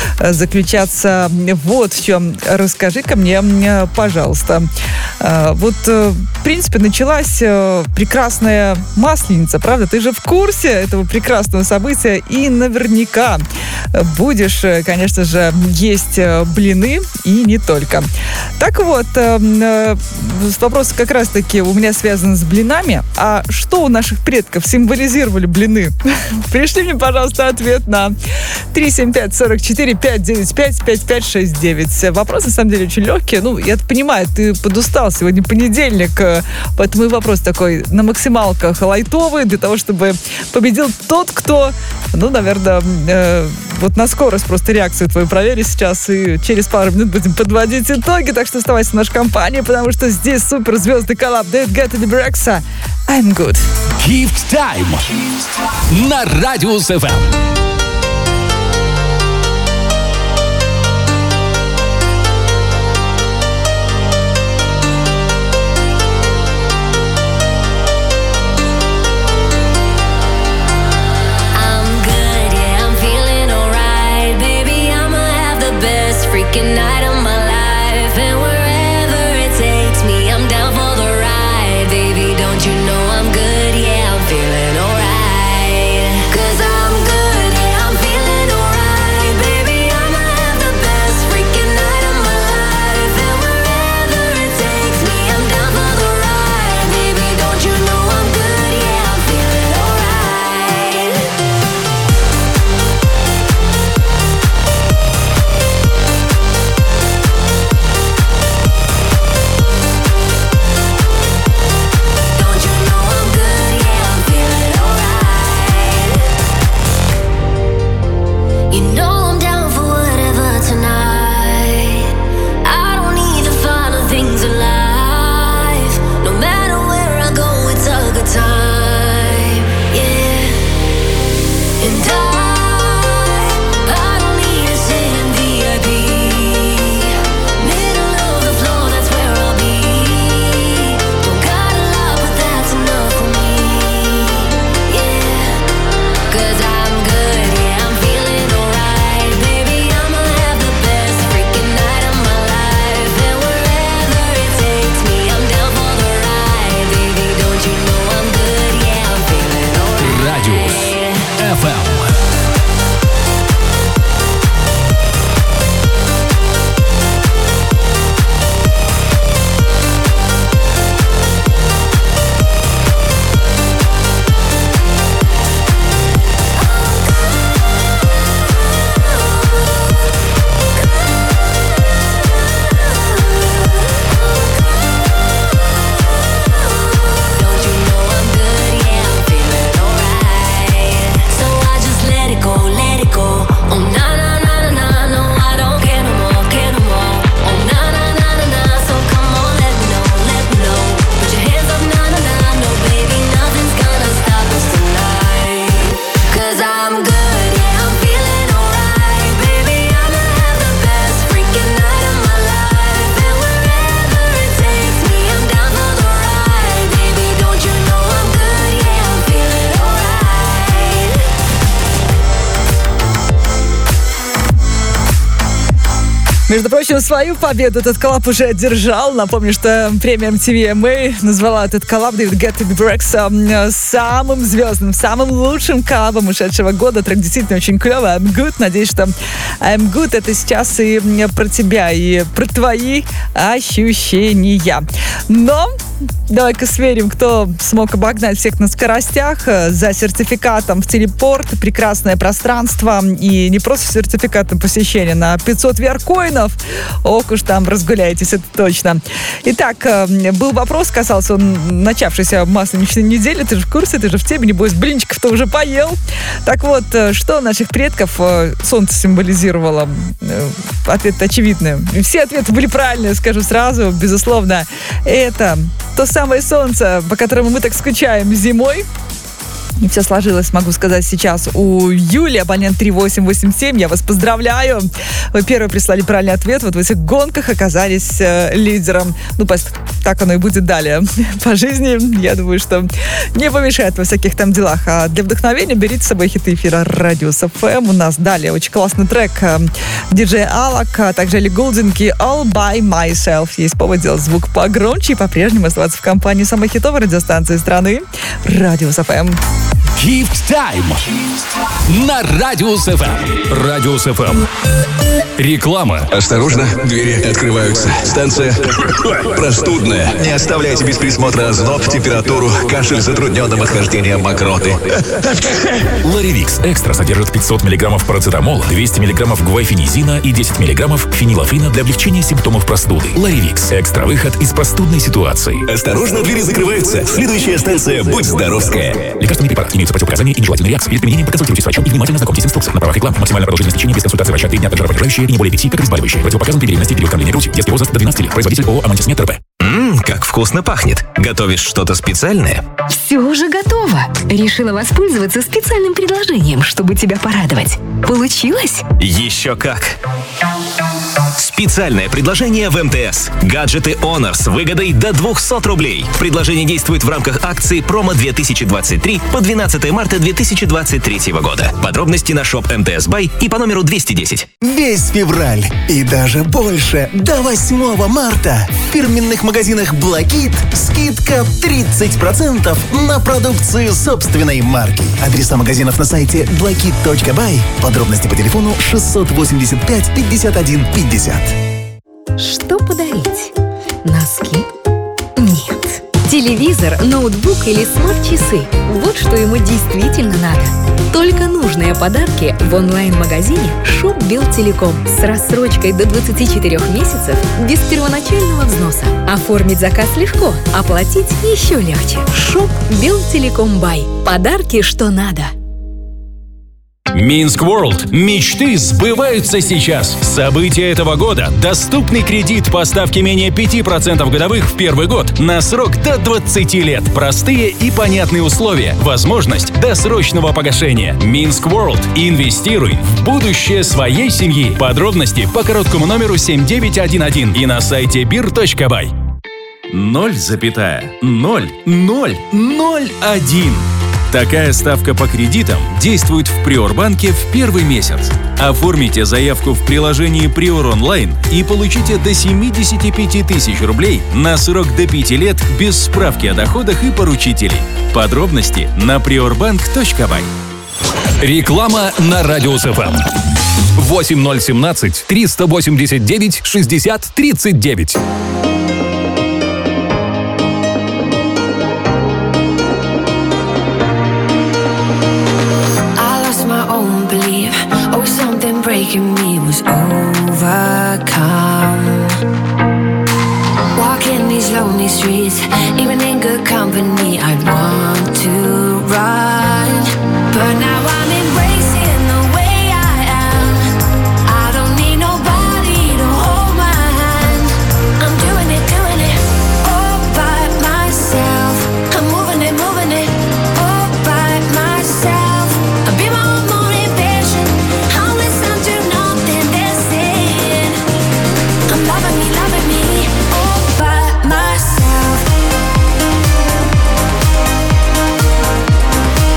[SPEAKER 3] заключаться вот в чем. Расскажи-ка мне, э, пожалуйста. Э, вот, э, в принципе, началась э, прекрасная Масленица, правда? Ты же в курсе этого прекрасного события и наверняка будешь, э, конечно же, есть э, блины и не только. Так вот, э, э, вопрос как раз-таки у меня связан с блинами. А что у наших предков символизировали блины? Пришли мне, пожалуйста, ответ на три семь пять сорок четыре пять девять пять пять пять шесть девять. Вопрос, на самом деле, очень легкий. Ну, я понимаю, ты подустал, сегодня понедельник, поэтому и вопрос такой на максималках лайтовый, для того, чтобы победил тот, кто, ну, наверное, э, вот на скорость просто реакцию твою проверю сейчас, и через пару минут будем подводить итоги, так что оставайся в нашей компании, потому что здесь суперзвездный коллаб Дэвид Гетта и Брекса. I'm good.
[SPEAKER 2] Gift Time на Радиус эф эм.
[SPEAKER 18] Night of my life, and wherever it takes me, I'm down for the ride. Baby, don't you know I'm good? Yeah, I'm feeling alright. 'Cause I'm good, yeah, I'm feeling alright. Baby, I'ma have the best freaking night of my life, and wherever it takes me, I'm down for the ride. Baby, don't you know I'm good? Yeah, I'm feeling alright.
[SPEAKER 3] Между прочим, свою победу этот коллаб уже одержал. Напомню, что премия эм ти ви эм эй назвала этот коллаб David Guetta и Bebe Rexha самым звездным, самым лучшим коллабом ушедшего года. Трек действительно очень клевый. I'm good. Надеюсь, что I'm good это сейчас и про тебя, и про твои ощущения. Но давай-ка сверим, кто смог обогнать всех на скоростях. За сертификатом в телепорт, прекрасное пространство и не просто сертификат на посещение, на пятьсот ви ар-коинов. Ох уж там разгуляетесь, это точно. Итак, был вопрос, касался он начавшейся масленичной недели. Ты же в курсе, ты же в теме, небось, блинчиков-то уже поел. Так вот, что наших предков солнце символизировало? Ответ очевидный. Все ответы были правильные, скажу сразу, безусловно. Это то самое солнце, по которому мы так скучаем зимой. И все сложилось, могу сказать, сейчас у Юли, абонент три восемь восемь семь. Я вас поздравляю. Вы первые прислали правильный ответ. Вот в этих гонках оказались э, лидером. Ну, так оно и будет далее по жизни. Я думаю, что не помешает во всяких там делах. А для вдохновения берите с собой хиты эфира Радиус эф эм. У нас далее очень классный трек э, диджея Алак, а также Элли Голдинг и All By Myself. Есть повод делать звук погромче и по-прежнему оставаться в компании самой хитовой радиостанции страны Радиус эф эм.
[SPEAKER 2] Gift Time на Радиус эф эм. Радиус эф эм. Реклама.
[SPEAKER 8] Осторожно, двери открываются. Станция простудная. Не оставляйте без присмотра озноб, температуру, кашель с затрудненным отхождением мокроты.
[SPEAKER 2] Ларивикс Экстра содержит пятьсот миллиграммов парацетамола, двести миллиграммов гвайфенизина и десять миллиграммов фенилафина для облегчения симптомов простуды. Ларивикс Экстра. Выход из простудной ситуации.
[SPEAKER 8] Осторожно, двери закрываются. Следующая станция «Будь здоровская».
[SPEAKER 2] Лекарственный препарат. Имеются противопоказания и нежелательные реакции. Перед применением проконсультируйтесь с врачом и внимательно знакомьтесь с инструкцией. На правах рекламы максимальная продолжительность лечения без консультации врача три дня, также жаропонижающие и не более пяти, как обезболивающие. Противопоказан при беременности, период кормления грудью. Детский возраст до двенадцати лет. Производитель ООО «Амантис Нет РП».
[SPEAKER 8] Ммм, как вкусно пахнет. Готовишь что-то специальное?
[SPEAKER 5] Все уже готово. Решила воспользоваться специальным предложением, чтобы тебя порадовать. Получилось?
[SPEAKER 8] Еще как. Специальное предложение в эм тэ эс. Гаджеты Honor с выгодой до двухсот рублей. Предложение действует в рамках акции промо две тысячи двадцать три по двенадцатое марта две тысячи двадцать третьего года. Подробности на шоп эм тэ эс бай и по номеру двести десять.
[SPEAKER 9] Весь февраль и даже больше до восьмого марта в фирменных магазинах Blackit скидка тридцать процентов на продукцию собственной марки. Адреса магазинов на сайте блэкит точка бай. Подробности по телефону шестьсот восемьдесят пять пятьдесят один пятьдесят.
[SPEAKER 5] Что подарить? Носки? Нет. Телевизор, ноутбук или смарт-часы – вот что ему действительно надо. Только нужные подарки в онлайн-магазине Shop Белтелеком с рассрочкой до двадцати четырёх месяцев без первоначального взноса. Оформить заказ легко, оплатить еще легче. Shop Белтелеком Бай. Подарки, что надо.
[SPEAKER 12] Минск Ворлд. Мечты сбываются сейчас. События этого года. Доступный кредит по ставке менее пяти процентов годовых в первый год на срок до двадцати лет. Простые и понятные условия. Возможность досрочного погашения. Минск Ворлд. Инвестируй в будущее своей семьи. Подробности по короткому номеру семь девять один один и на сайте бир точка бай. ноль запятая ноль ноль ноль один. Такая ставка по кредитам действует в Приорбанке в первый месяц. Оформите заявку в приложении Приор онлайн и получите до семидесяти пяти тысяч рублей на срок до пяти лет без справки о доходах и поручителей. Подробности на приорбанк точка бай.
[SPEAKER 2] Реклама на Радиус эф эм. восемь ноль семнадцать триста восемьдесят девять шестьдесят тридцать девять.
[SPEAKER 1] Breaking me was overcome. Walking these lonely streets, even in good company, I'd want to run. But now I'm embracing the way I am. I don't need nobody to hold my hand. I'm doing it, doing it all by myself. I'm moving it, moving it all by myself. I'll be my own motivation. I'll listen to nothing they're saying. I'm loving me, loving me all by myself.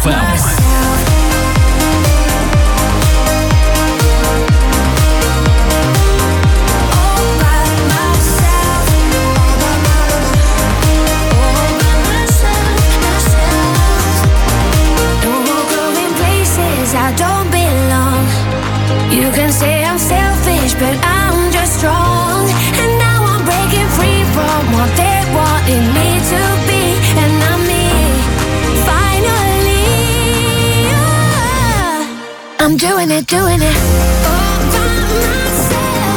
[SPEAKER 2] эф эм.
[SPEAKER 18] I don't belong. You can say I'm selfish, but I'm just strong. And now I'm breaking free from what they wanted me to be. And I'm me, finally. Yeah. I'm doing it, doing it. All by myself.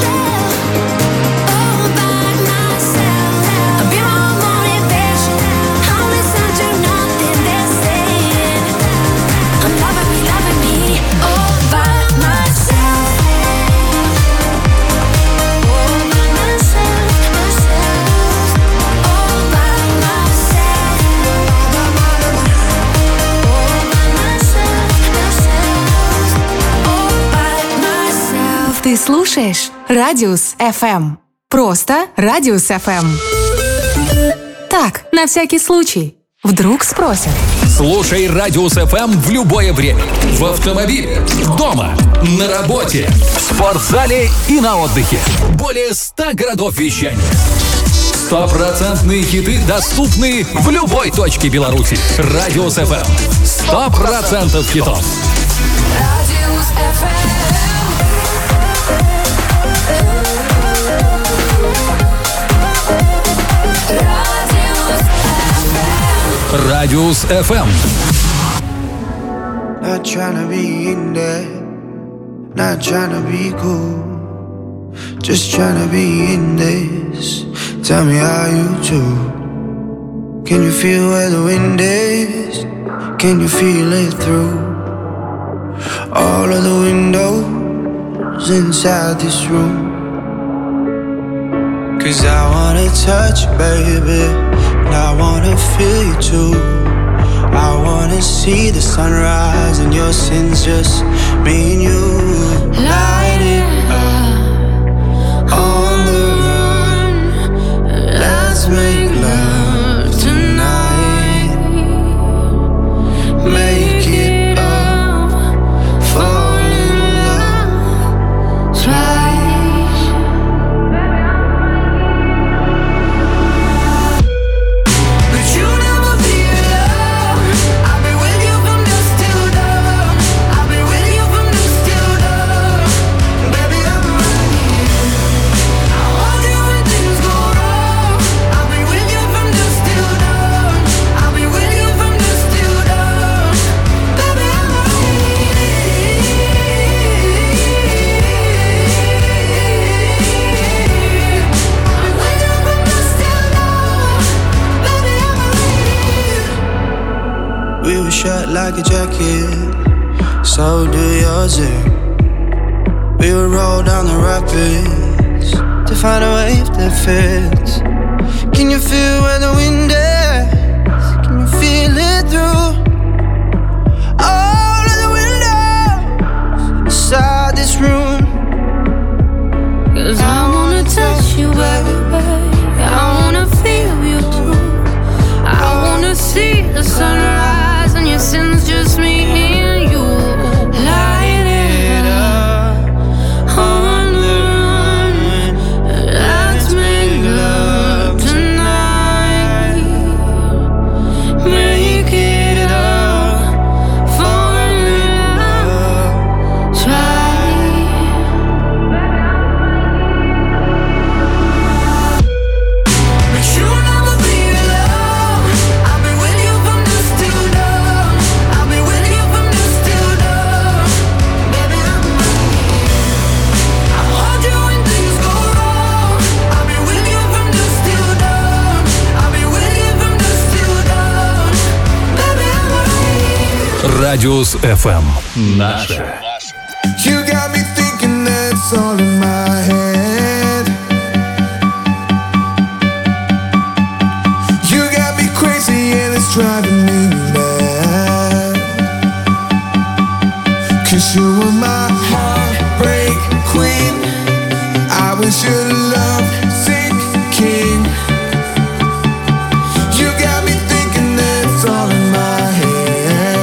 [SPEAKER 18] All by myself. I'll be my motivation. I'll listen to nothing they're saying. I'm loving me, loving me, all by myself. All by myself, myself. All by myself. All by myself, myself. All by myself.
[SPEAKER 5] Ты слушаешь Радиус эф эм. Просто Радиус эф эм. Так, на всякий случай. Вдруг спросят.
[SPEAKER 2] Слушай Радиус эф эм в любое время. В автомобиле, дома, на работе, в спортзале и на отдыхе. Более ста городов вещания. Стопроцентные хиты доступны в любой точке Беларуси. Радиус эф эм. Сто процентов хитов.
[SPEAKER 18] Радиус эф эм.
[SPEAKER 2] Радиус эф эм.
[SPEAKER 23] Not tryna be in there, not tryna be cool, just tryna be in this. Tell me how you do. Can you feel where the wind is? Can you feel it through all of the windows inside this room? Cause I wanna touch you, baby, and I wanna feel you too. I wanna see the sunrise and your sins, just me and you. Light it up on the run. Let's make love tonight. Make it up, fall in love twice. But you never be alone. I'll be with you from dusk till dawn. I'll be with you from dusk till dawn. Baby, I'm right here. I'll hold you when things go wrong. I'll be with you from dusk till dawn. I'll be with you from dusk till dawn. Baby, I'm right here. I'll be with you from dusk till dawn. Baby, I'm right here. We were shut like a jacket, so do yours. eh? We would roll down the rapids to find a wave that fits. Can you feel where the wind is? Can you feel it through all of the windows inside this room? Cause I wanna touch you, baby. I wanna feel you too. I wanna see the sunrise and your sins, just me and you. Light it up on the run. Let's make love tonight. Make it up, fall in love twice. But you never be alone. I'll be with you from dusk till dawn. I'll be with you from dusk till dawn. Baby, I'm right here. I'll hold you when things go wrong. I'll be with you from dusk till dawn. I'll be with you from dusk till dawn. Baby, I'm right here.
[SPEAKER 2] Радиус эф эм. Наше.
[SPEAKER 23] You got me thinking that's all in my head. You got me crazy and it's driving me mad. Cause you were my heartbreak queen. I was your love sick king. You got me thinking that's all in my head.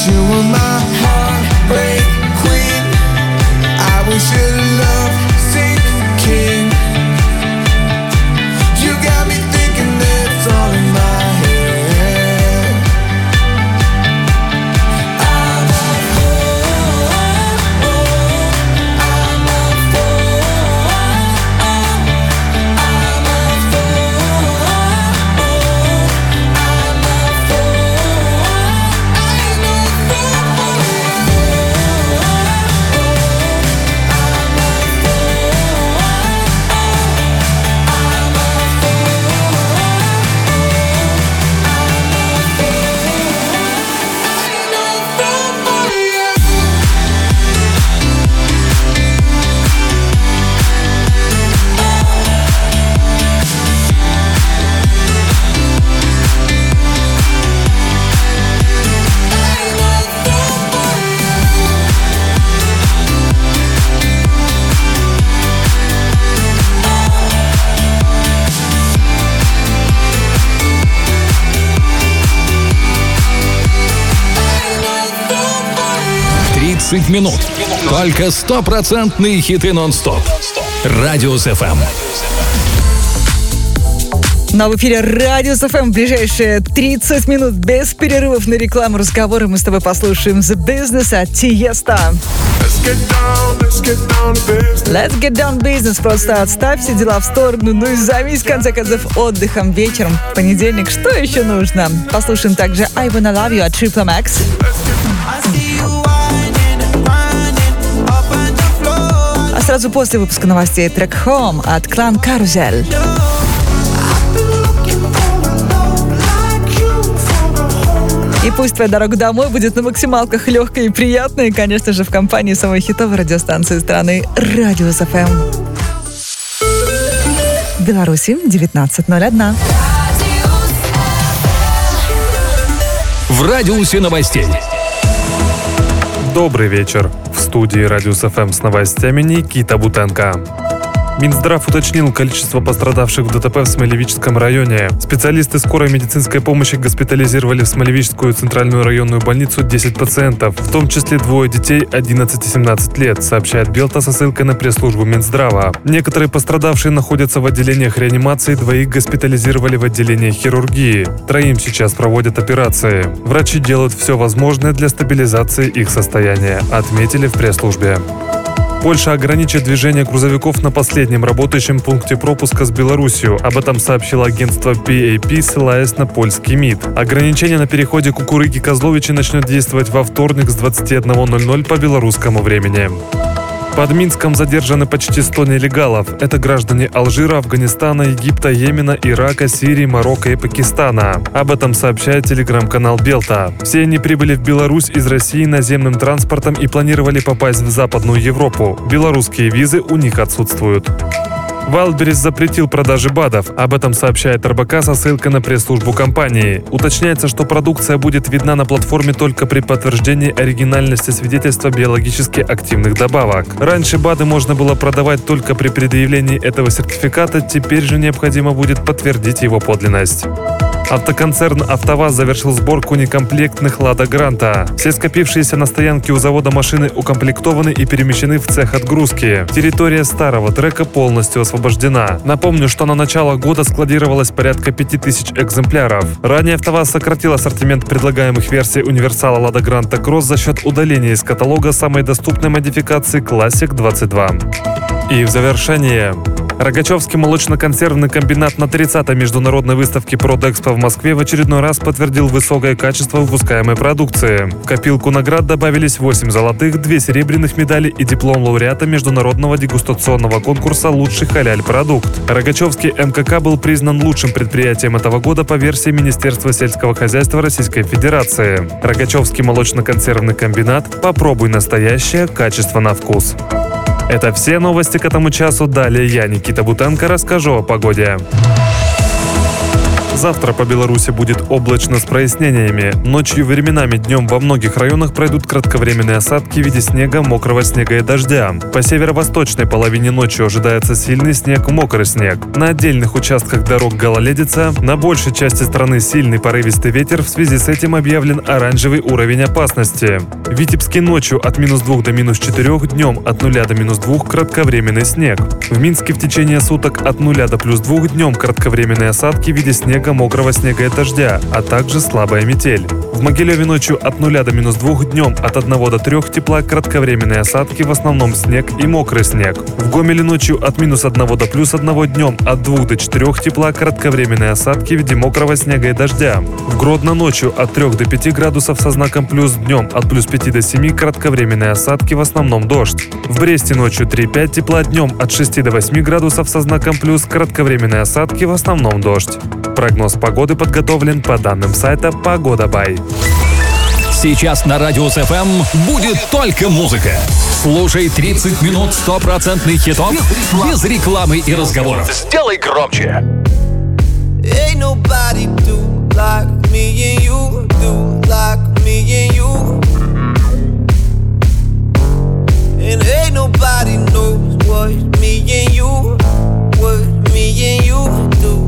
[SPEAKER 23] you were my heartbreak queen. I was your love sinking. You got me thinking that it's all in my head. I'm a fool. I'm a fool. I'm a fool. I'm a fool. I'm a
[SPEAKER 2] тридцать минут. Только стопроцентные хиты нон-стоп. Радиус эф эм.
[SPEAKER 3] Но в эфире Радиус эф эм в ближайшие тридцать минут без перерывов на рекламу, разговоры. Мы с тобой послушаем The Business от Тиеста.
[SPEAKER 19] Let's get down, let's get down to business.
[SPEAKER 3] Let's get down business. Просто отставь все дела в сторону, ну и займись, в конце концов, отдыхом вечером. В понедельник что еще нужно? Послушаем также I Wanna Love You от Triple Max. А сразу после выпуска новостей трек Home от Клан Карузель. И пусть твоя дорога домой будет на максималках легкой и приятной, и, конечно же, в компании самой хитовой радиостанции страны Радиус эф эм. В Беларуси девятнадцать ноль один.
[SPEAKER 2] В радиусе новостей.
[SPEAKER 10] Добрый вечер. В студии Радиус эф эм с новостями Никита Бутенко. Минздрав уточнил количество пострадавших в ДТП в Смолевическом районе. Специалисты скорой медицинской помощи госпитализировали в Смолевическую центральную районную больницу десять пациентов, в том числе двое детей одиннадцать и семнадцать лет, сообщает Белта со ссылкой на пресс-службу Минздрава. Некоторые пострадавшие находятся в отделениях реанимации, двоих госпитализировали в отделении хирургии. Троим сейчас проводят операции. Врачи делают все возможное для стабилизации их состояния, отметили в пресс-службе. Польша ограничит движение грузовиков на последнем работающем пункте пропуска с Беларусью. Об этом сообщило агентство пи эй пи, ссылаясь на польский МИД. Ограничение на переходе Кукурыги-Козловичи начнет действовать во вторник с двадцати одного ноль-ноль по белорусскому времени. Под Минском задержаны почти сто нелегалов. Это граждане Алжира, Афганистана, Египта, Йемена, Ирака, Сирии, Марокко и Пакистана. Об этом сообщает телеграм-канал Белта. Все они прибыли в Беларусь из России наземным транспортом и планировали попасть в Западную Европу. Белорусские визы у них отсутствуют. Wildberries запретил продажи БАДов. Об этом сообщает эр бэ ка со ссылкой на пресс-службу компании. Уточняется, что продукция будет видна на платформе только при подтверждении оригинальности свидетельства биологически активных добавок. Раньше БАДы можно было продавать только при предъявлении этого сертификата, теперь же необходимо будет подтвердить его подлинность. Автоконцерн «АвтоВАЗ» завершил сборку некомплектных «Лада Гранта». Все скопившиеся на стоянке у завода машины укомплектованы и перемещены в цех отгрузки. Территория старого трека полностью освобождена. Напомню, что на начало года складировалось порядка пяти тысяч экземпляров. Ранее «АвтоВАЗ» сократил ассортимент предлагаемых версий универсала «Лада Гранта Кросс» за счет удаления из каталога самой доступной модификации «Классик двадцать два». И в завершение... Рогачевский молочно-консервный комбинат на тридцатой международной выставке Продэкспо в Москве в очередной раз подтвердил высокое качество выпускаемой продукции. В копилку наград добавились восемь золотых, две серебряных медали и диплом лауреата международного дегустационного конкурса «Лучший халяль-продукт». Рогачевский эм ка ка был признан лучшим предприятием этого года по версии Министерства сельского хозяйства Российской Федерации. Рогачевский молочно-консервный комбинат «Попробуй настоящее, качество на вкус». Это все новости к этому часу. Далее я, Никита Бутенко, расскажу о погоде. Завтра по Беларуси будет облачно с прояснениями. Ночью временами днем во многих районах пройдут кратковременные осадки в виде снега, мокрого снега и дождя. По северо-восточной половине ночи ожидается сильный снег, мокрый снег. На отдельных участках дорог гололедица. На большей части страны сильный порывистый ветер. В связи с этим объявлен оранжевый уровень опасности. В Витебске ночью от минус двух до минус четырех, днем от нуля до минус двух кратковременный снег. В Минске в течение суток от нуля до плюс двух, днем кратковременные осадки в виде снега, мокрого снега и дождя, а также слабая метель. В Могилеве ночью от нуля до минус двух, днем от одного до трех тепла, кратковременные осадки, в основном снег и мокрый снег. В Гомеле ночью от минус одного до плюс одного, днем от двух до четырех тепла, кратковременные осадки в виде мокрого снега и дождя. В Гродно ночью от трёх до пяти градусов со знаком плюс, днем от плюс пяти до семи, кратковременные осадки, в основном дождь. В Бресте ночью три-пять тепла, днем от шести до восьми градусов со знаком плюс, кратковременные осадки, в основном дождь. Прогноз погоды подготовлен по данным сайта Погода Бай.
[SPEAKER 2] Сейчас на Радиус эф эм будет только музыка. Слушай тридцать минут стопроцентных хитов без рекламы и разговоров. Сделай громче.
[SPEAKER 23] Ain't nobody do like me and you, do like me and you. And ain't nobody knows what me and you, what me and you do.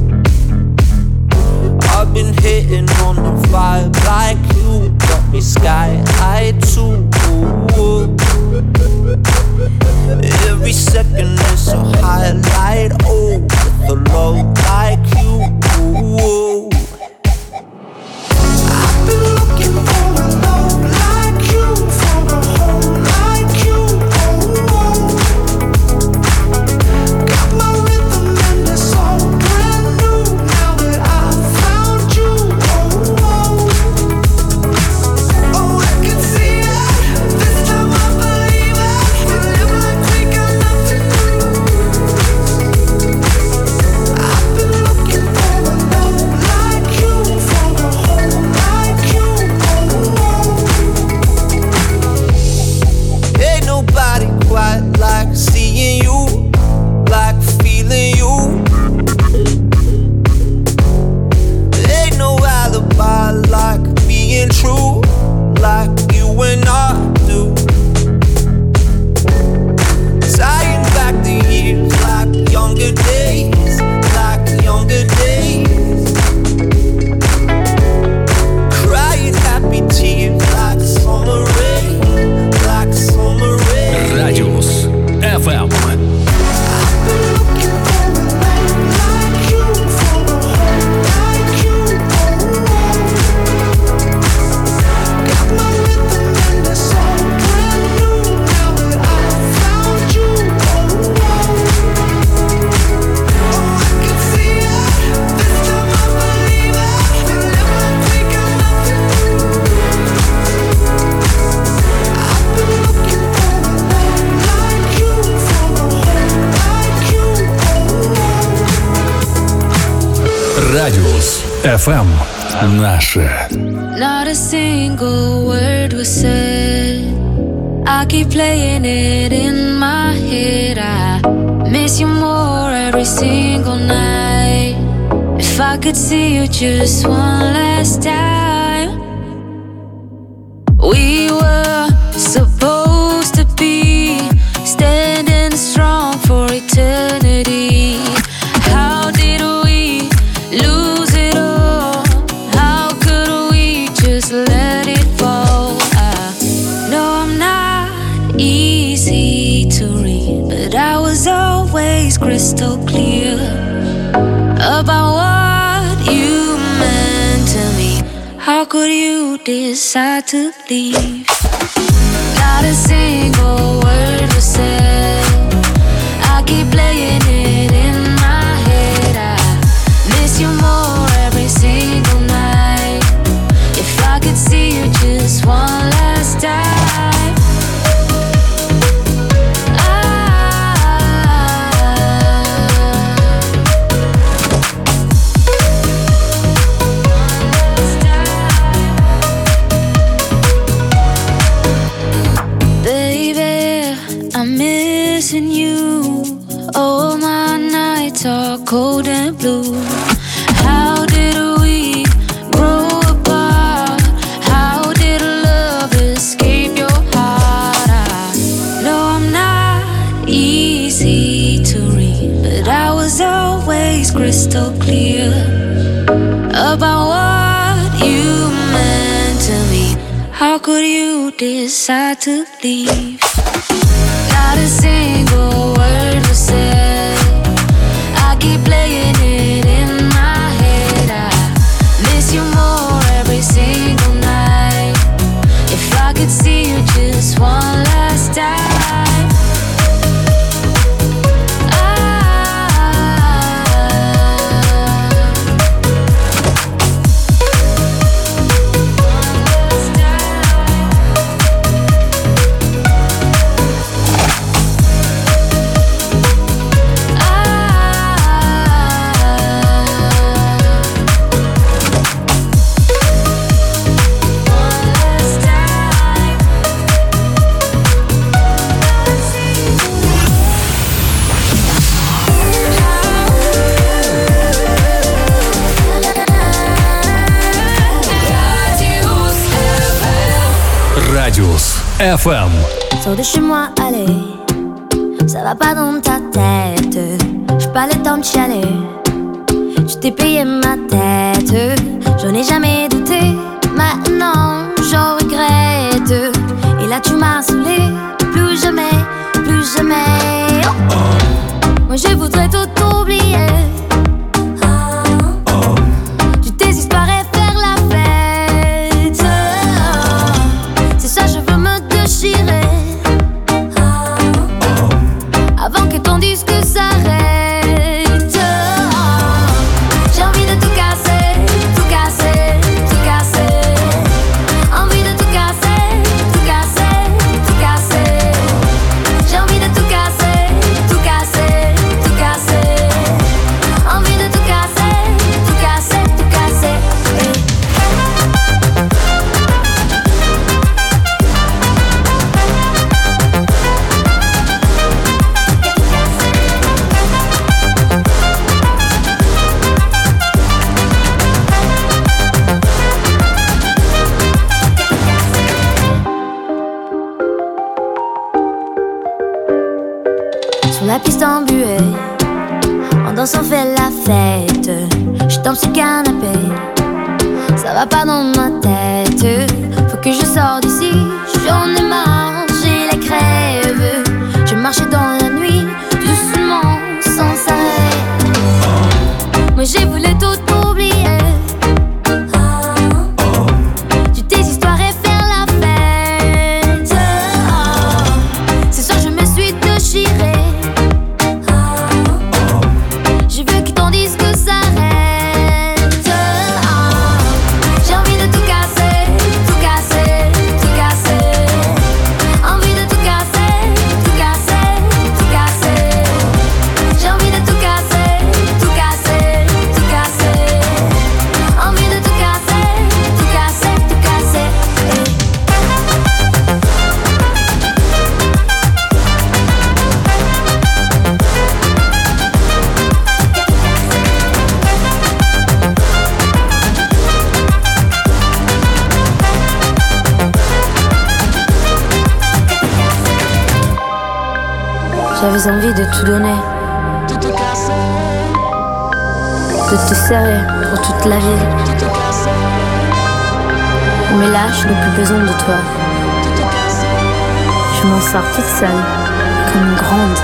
[SPEAKER 23] I've been hitting on the vibe like you, got me sky high too. Every second is a highlight, oh, with a love like you. I've been looking for a love like you, for a home like you. Got my rhythm and it's all brand new now that I found you. Oh, I can see it, this time I believe it. We live like we got nothing to lose. I've been looking for a love like you, for a home like you. Ain't nobody quite like seeing you, like feeling you. Ain't no alibi like being true, like you and I do. Tying back the years like younger days, like younger days. Crying happy tears like summer rain, like summer rain.
[SPEAKER 2] Радиус эф эм. Радиус эф эм. Наше.
[SPEAKER 1] Not a single word was said. I keep playing it in my head. I miss you more every single night. If I could see you just one last time. We were supposed to be standing strong for eternity. How did we lose it all? How could we just let it fall? I know I'm not easy to read, but I was always crystal clear about what you meant to me. How could you decide to leave? Not a single word was said. I keep playing it in my head. I miss you more every single night. If I could see you just one last time. Missing you. All my nights are cold and blue. How
[SPEAKER 18] How could you decide to leave? Not a single word was said. I keep playing it in my head. I miss you more every single night. If I could see you just one last time.
[SPEAKER 2] Radius эф эм.
[SPEAKER 18] Sors de chez moi, allez. Ça va pas dans ta tête. J'ai pas le temps de chialer. Je t'ai payé ma tête. J'en ai jamais douté. Maintenant, j'en regrette. Et là, tu m'as saoulé. Plus jamais, plus jamais. Oh. Moi, je voudrais tout oublier. Tu tes histoires et faire la fête. C'est ça, je veux me déchirer. Avant que ton disque s'arrête. J'ai envie de tout casser, tout casser, tout casser. Envie de tout casser, tout casser, tout casser. J'ai envie de tout casser, tout casser, tout casser. Envie de tout casser, tout casser, tout casser. Sur la piste en buée, en dansant fait la fête. Je tombe sur le canapé, ça va pas dans ma tête. Faut que je sorte d'ici, j'en ai marre, j'ai la crève. Je marchais dans la nuit, doucement, sans arrêt. Moi j'ai voulu tout oublier. Tu tes histoires et faire la fête. Ce soir je me suis déchirée. Je veux que ton disque s'arrête. J'ai envie de tout casser, tout casser, tout casser. Envie de tout casser, tout casser, tout casser. J'ai envie de tout casser, tout casser, tout casser. Envie de tout casser, tout casser, tout casser. J'avais envie de tout donner, de te serrer pour toute la vie. Mais là, je n'ai plus besoin de toi. Je m'en sors toute seule, comme une grande.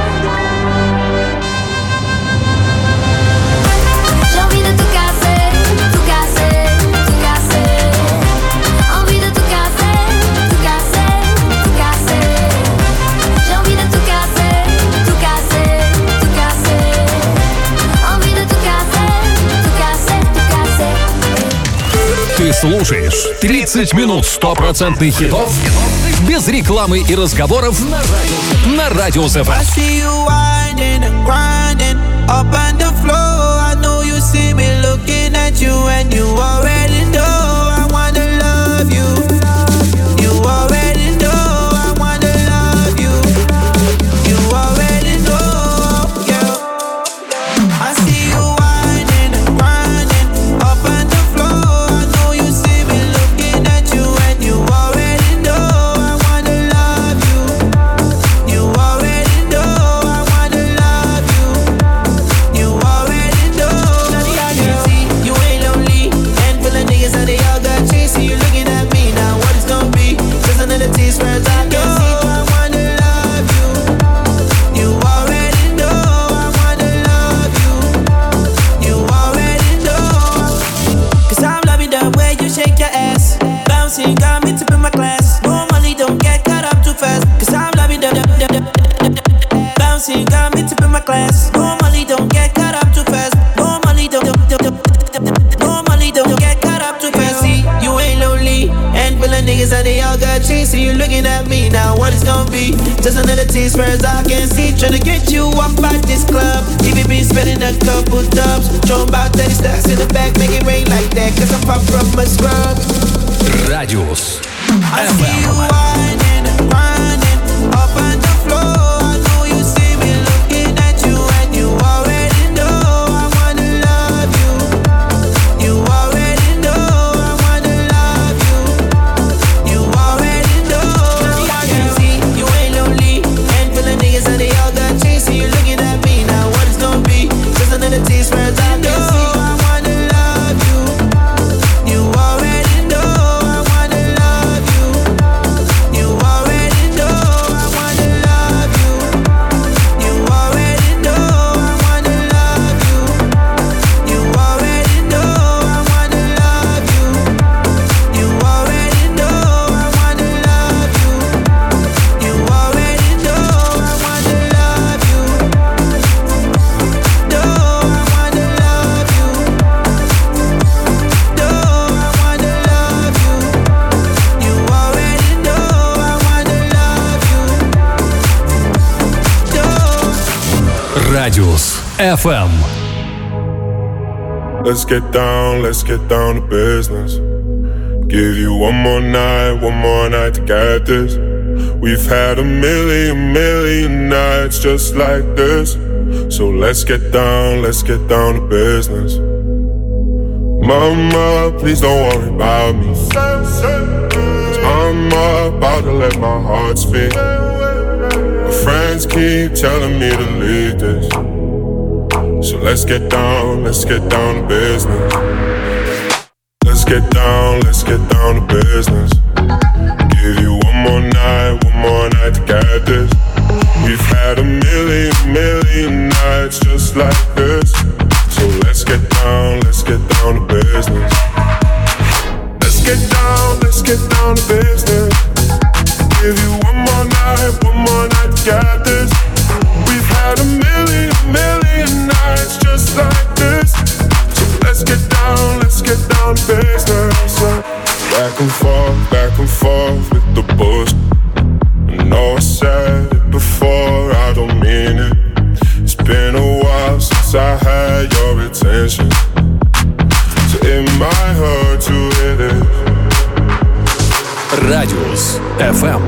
[SPEAKER 18] J'ai envie de tout casser, tout casser, tout casser. Envie de tout casser, tout casser, tout casser. J'ai envie de tout casser, tout casser, tout casser. Envie de tout casser, tout casser, tout casser.
[SPEAKER 2] Ты слушаешь тридцать минут стопроцентных хитов без рекламы и разговоров на Radius эф эм.
[SPEAKER 23] I see you winding and grinding up on the floor. I know you see me looking at you, and you already know I wanna love you. You already know I wanna love you. You already know, yeah. I see you winding and grinding up on the floor. I know you see me looking at you, and you already know I wanna love you. You already know I wanna love you. You already know. Shawty, I can see you ain't lonely and feeling the Bouncing got me tipping my class. Normally don't get caught up too fast, cause I'm loving the bouncing got me tipping my class. Normally don't get caught up too fast. Normally don't Normally don't get caught up too fast. See, you ain't lonely, and full of niggas and they all got cheese. See you looking at me now, what it's gonna be? Just another tease, far as I can see. Tryna get you up at this club. T V been spending a couple dubs. Throwing about thirty stacks in the back, make it rain like that, cause I'm far from a scrub.
[SPEAKER 2] Радиус.
[SPEAKER 23] I see you whining and grinding up on the floor. I know you see me looking at you, and you already know I wanna love you. You already know I wanna love you. You already know. I can see you ain't lonely, and full of niggas and they all got cheese. See you looking at me now, what it's gonna be? Just another tease, friends. I can see I wanna love you. You already know I wanna love you. You already know I wanna love you. You already know I wanna love you. You already know I wanna love you. You already know I wanna love you. You already know I wanna love you. No, I wanna love you. No, I wanna love you. You already know I wanna love you. No.
[SPEAKER 2] Радиус эф эм.
[SPEAKER 19] Let's get down, let's get down to business. Give you one more night, one more night to get this. We've had a million, million nights just like this. So let's get down, let's get down to business. Mama, please don't worry about me, 'cause I'm about to let my heart speak. My friends keep telling me to leave this. So let's get down, let's get down to business. Let's get down, let's get down to business. Give you one more night, one more night to get this. We've had a million, million nights just like this. So let's get down, let's get down to business. Let's get down, let's get down to business. Give you one more night, one more night to get this. We've had a million, million nights just like this. So let's get down, let's get down to business. Back and forth, back and forth with the bush. I know I said it before, I don't mean it. It's been a while since I had your attention, so it might hurt to hit it.
[SPEAKER 2] Радиус эф эм.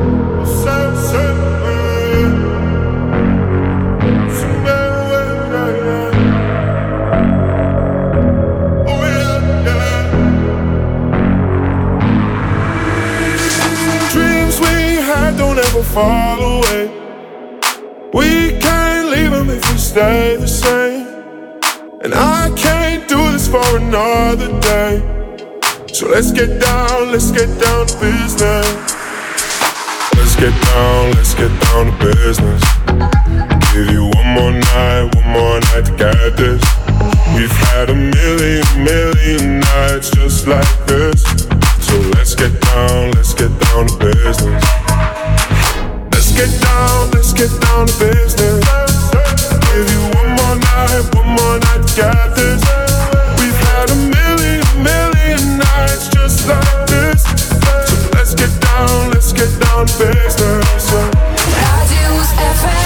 [SPEAKER 19] Dreams we had don't ever fall away. We can't leave them if we stay the same. And I can't do this for another day. So let's get down, let's get down to business. Let's get down, let's get down to business. Give you one more night, one more night to get this. We've had a million, million nights just like this. So let's get down, let's get down to business. Let's get down, let's get down to business. Give you one more night, one more night to get this. We've had a million, million nights just like this. So let's get down, let's get down to business.
[SPEAKER 1] Радиус эф эм.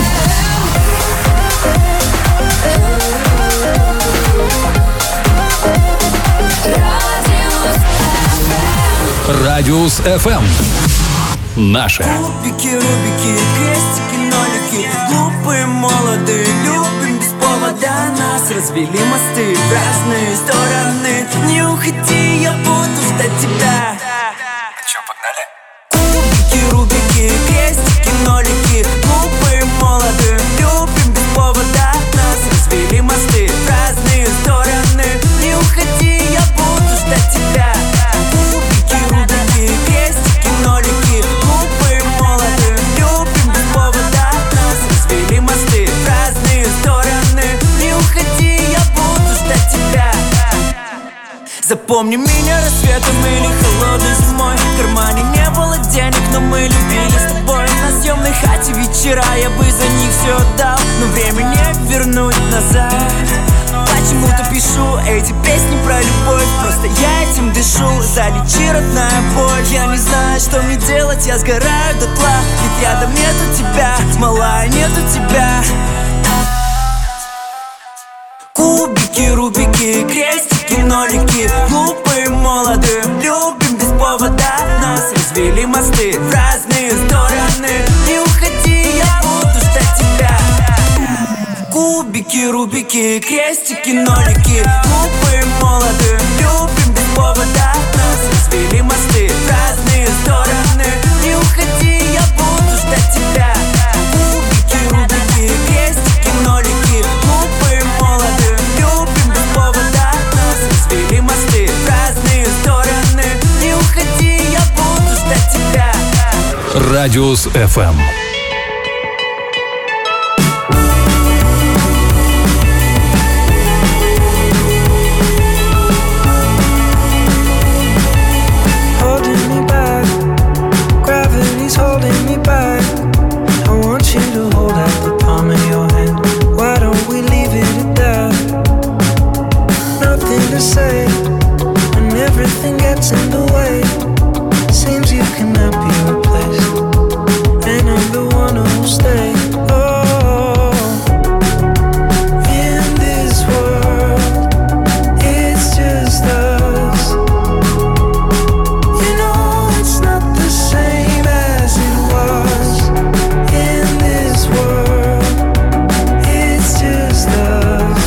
[SPEAKER 2] Радиус эф эм. Наше.
[SPEAKER 23] Кубики, рубики, крестики, нолики. Глупые, молодые, любим без повода. Нас развели мосты в разные стороны. Не уходи, я буду ждать тебя. Че, погнали? Кубики, рубики, крестики, нолики. Глупые, молодые, любим без повода. Нас развели мосты в разные стороны. Не уходи, я буду ждать тебя. Кубики, рубики, крестики, нолики. Глупые, молодые, любим без повода. Нас развели мосты в разные стороны. Не уходи, я буду ждать тебя. Запомни
[SPEAKER 11] Помни меня рассветом или холодной зимой. В кармане не было денег, но мы любили с тобой. На съемной хате вечера, я бы за них все отдал, но время не вернуть назад. Почему-то пишу эти песни про любовь, просто я этим дышу. Залечи, родная боль. Я не знаю, что мне делать, я сгораю дотла. Ведь рядом нету тебя, малая, нету тебя. Кубики, рубики, крестики, нолики. Глупые, молодые, любим без повода. Нас развели мосты в разные стороны. Не уходи, я буду ждать тебя. Кубики, рубики, крестики, нолики. Глупые, молодые, любим без повода. Нас развели мосты в разные стороны. Не уходи, я буду ждать тебя. Кубики, рубики, крестики, нолики. Глупые, молодые, любим без повода. Нас развели мосты в разные стороны. Не уходи, я буду ждать тебя.
[SPEAKER 2] Радиус эф эм.
[SPEAKER 23] Holding me back. I want you to hold out the palm of your hand. Why don't we leave it at that? Nothing to say when everything gets in the way. Seems you cannot be replaced, and I'm the one who'll stay. Oh, in this world, it's just us. You know it's not the same as it was. In this world, it's just us.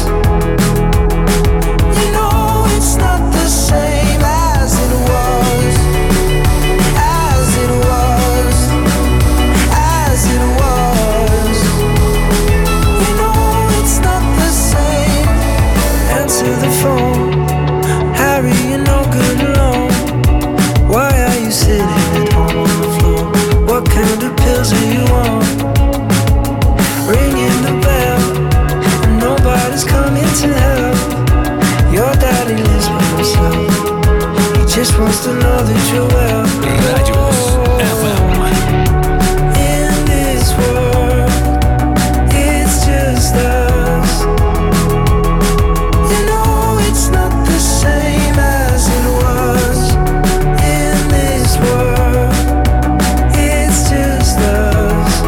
[SPEAKER 23] You know it's not the same as it was. As it was. As it was. You know it's not the same. Answer the phone. Harry, you're no good alone. Why are you sitting at home on the floor? What kind of pills are you on? Ringing the bell, and nobody's coming to help. Your daddy lives by himself. He just wants to know that you're well.
[SPEAKER 2] Радиус эф эм.
[SPEAKER 23] In this world, it's just us. You know it's not the same as it was. In this world, it's just us.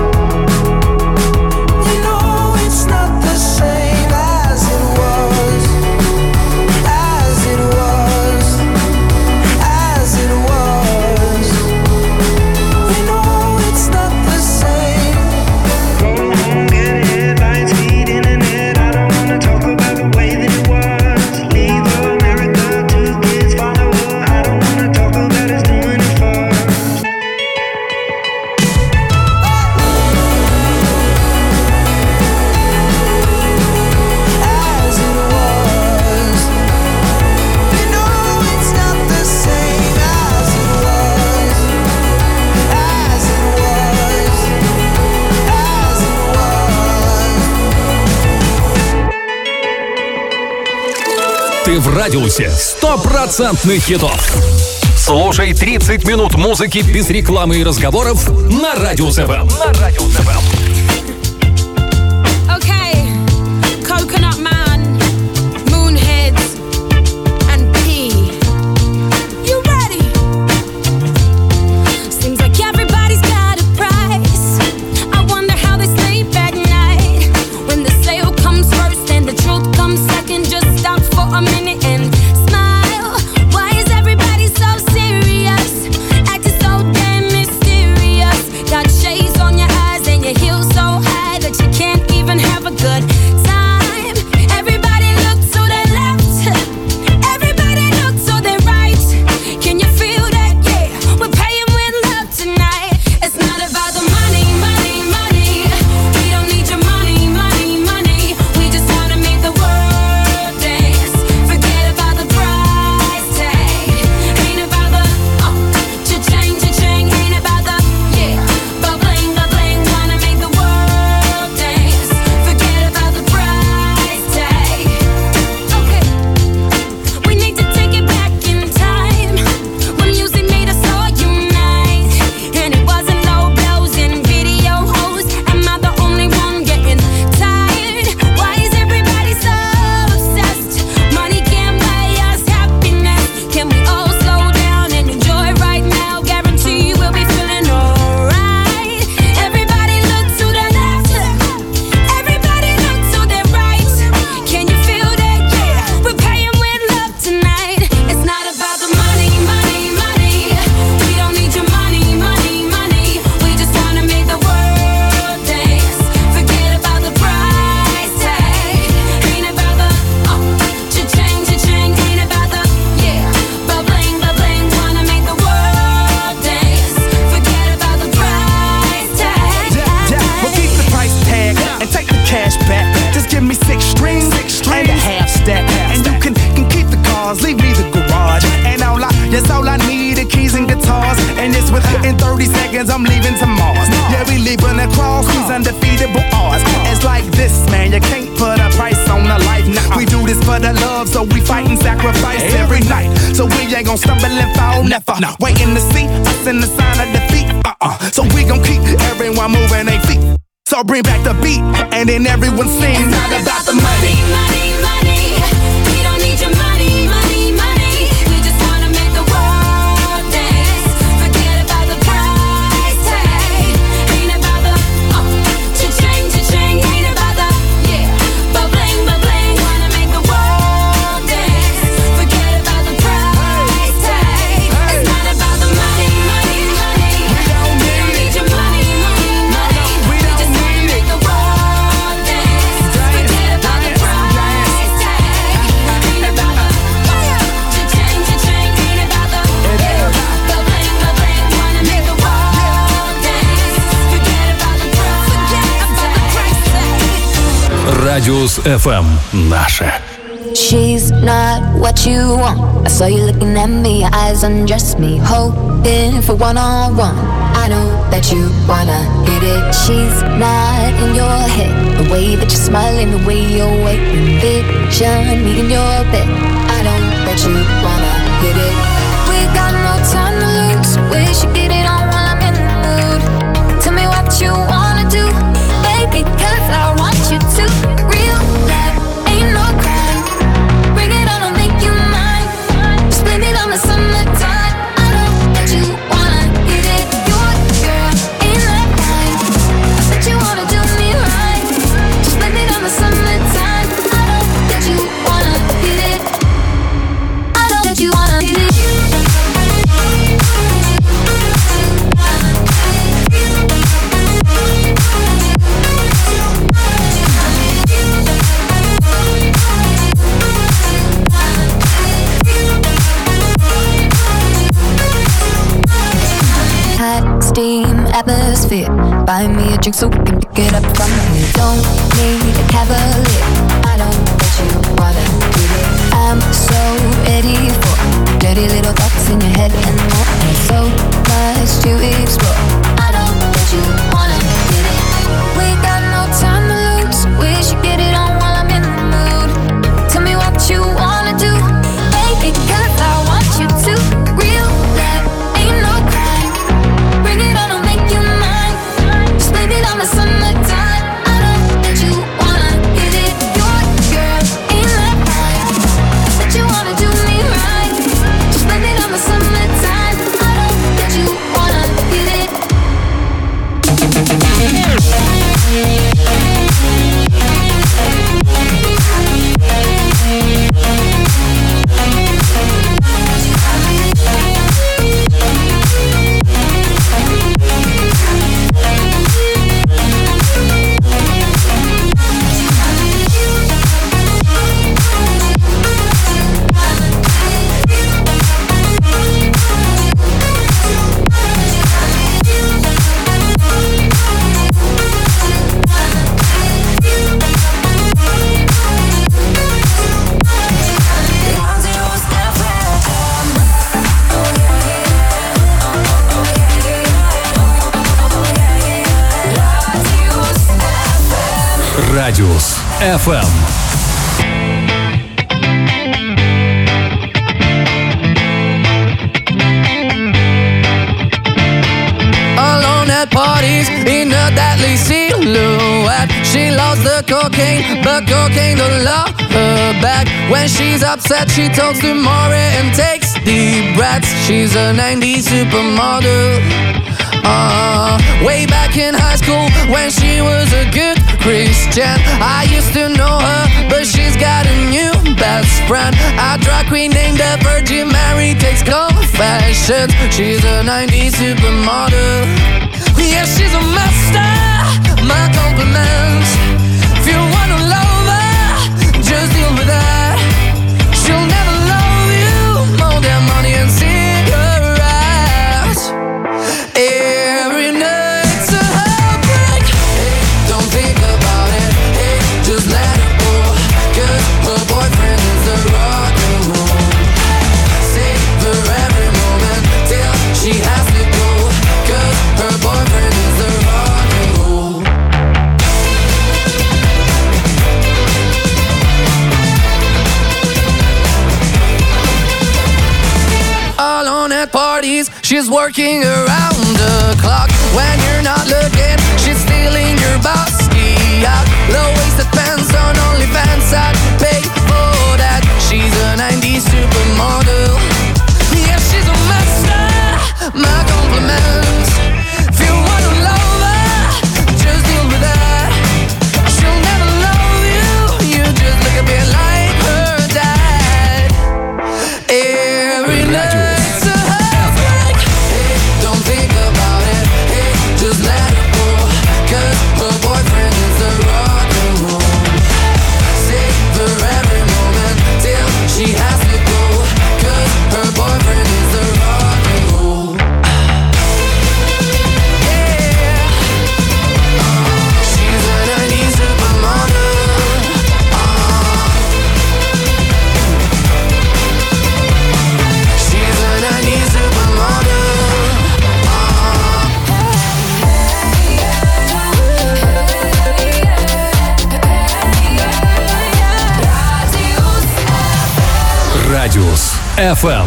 [SPEAKER 23] You know it's not the same as it was. As it was. As it was. You know it's not the same. Go home, get headlines, feed internet. I don't wanna talk about the way that it was. Leave America, two kids follow her. I don't wanna talk about us doing it first. As it was. You know it's not the same as it was. As it was. As it was.
[SPEAKER 2] Ты в радиусе стопроцентных хитов. Слушай тридцать минут музыки без рекламы и разговоров на Радиус эф эм. На Радиус эф эм.
[SPEAKER 13] Okay, Coconut Man, Moonheads, and P. You ready? Seems like everybody's got a price. I wonder how they sleep at night. When the sale comes first and the truth comes second, just stop for a minute and smile. Why is everybody so serious? Acting so damn mysterious. Got shades on your eyes and your heels
[SPEAKER 14] aliens, I'm leaving to Mars. Yeah, we leaving across these undefeatable odds. It's like this, man, you can't put a price on a life. Nah, we do this for the love, so we fight and sacrifice every night. So we ain't gon' stumble and fall, never. Waiting to see us in the sign of defeat. Uh-uh. So we gon' keep everyone moving their feet. So bring back the beat, and then everyone sings. It's not about the money, money, money. We don't need your money, money, money. We just wanna make the world dance. Forget about the price tag. Ain't about the uh, cha-ching, cha-ching. Ain't about the yeah, ba-bling, ba-bling. Wanna make the world dance. Forget about the price tag. It's not about the money, money, money. We don't need your money, money, money. We just wanna make the world dance. Forget about the price tag. Ain't about the cha-ching, cha-ching. Ain't about the yeah, ba-bling, ba-bling. Wanna make the world dance. Forget about the price tag.
[SPEAKER 2] Радиус эф эм. Наше.
[SPEAKER 18] She's not what you want. I saw you looking at me, your eyes undress me, hoping for one-on-one. I know that you wanna hit it. She's not in your head. The way that you're smiling, the way you're waiting, vision me in your bed. I know that you wanna hit it. We got no time to lose. We should get it on while I'm in the mood. Tell me what you wanna do, baby, 'cause I want you to. Real love ain't no crime. Bring it on, I'll make you mine. Just blame it on the summertime. I know that you wanna hit it. Your girl ain't that fine. I said you wanna do me right. Just blame it on the summertime. I know that you wanna hit it. I know that you wanna hit it. Hot steam atmosphere. Buy me a drink so we can pick it up from here. Don't need a cavalier. I know that you wanna get it. I'm so ready for dirty little thoughts in your head and more. There's so much to explore. I know that you wanna get it. We got no time to lose. We should get it on while I'm in the mood. Tell me what you wanna do, baby, 'cause I want you to. Real love ain't no crime. Bring it on, I'll make you mine. Just blame it on the summertime. I know that you wanna hit it. Your girl ain't that fine. I said you wanna do me right. Just blame it on the summertime. I know that you wanna hit it.
[SPEAKER 2] Радиус эф эм.
[SPEAKER 15] Alone at parties in a deadly silhouette. She loves the cocaine, but cocaine don't love her back. When she's upset, she talks to Maury and takes deep breaths. She's a nineties supermodel. Uh, way back in high school when she was a good Christian, I used to know her, but she's got a new best friend. A drag queen named the Virgin Mary takes confessions. She's a nineties supermodel. Yeah, she's a master. My compliments. If you wanna love her, just deal with her. She'll never love you more than money and cigarettes. Every night's a heartbreak. Hey, don't think about it. Hey, just let it go. 'Cause her boyfriend is a rock and roll. Savor every moment till she has to go. 'Cause her alone at parties. She's working around the clock when you're not looking. She's stealing your bossy out. Low-waisted pants on OnlyFans. I'd pay for that. She's a nineties supermodel. Yeah, she's a master. My compliments. If you wanna love her, just deal with that. She'll never love you. You just look a bit like her dad. Every night's a heartbreak. Hey, don't think about it. Hey, just let it go. 'Cause her boyfriend is the rock and roll. Savor every moment till she has to go. 'Cause her boyfriend is the rock and roll. Yeah. She's a nineties supermodel. She's a nineties supermodel.
[SPEAKER 12] Радиус эф эм.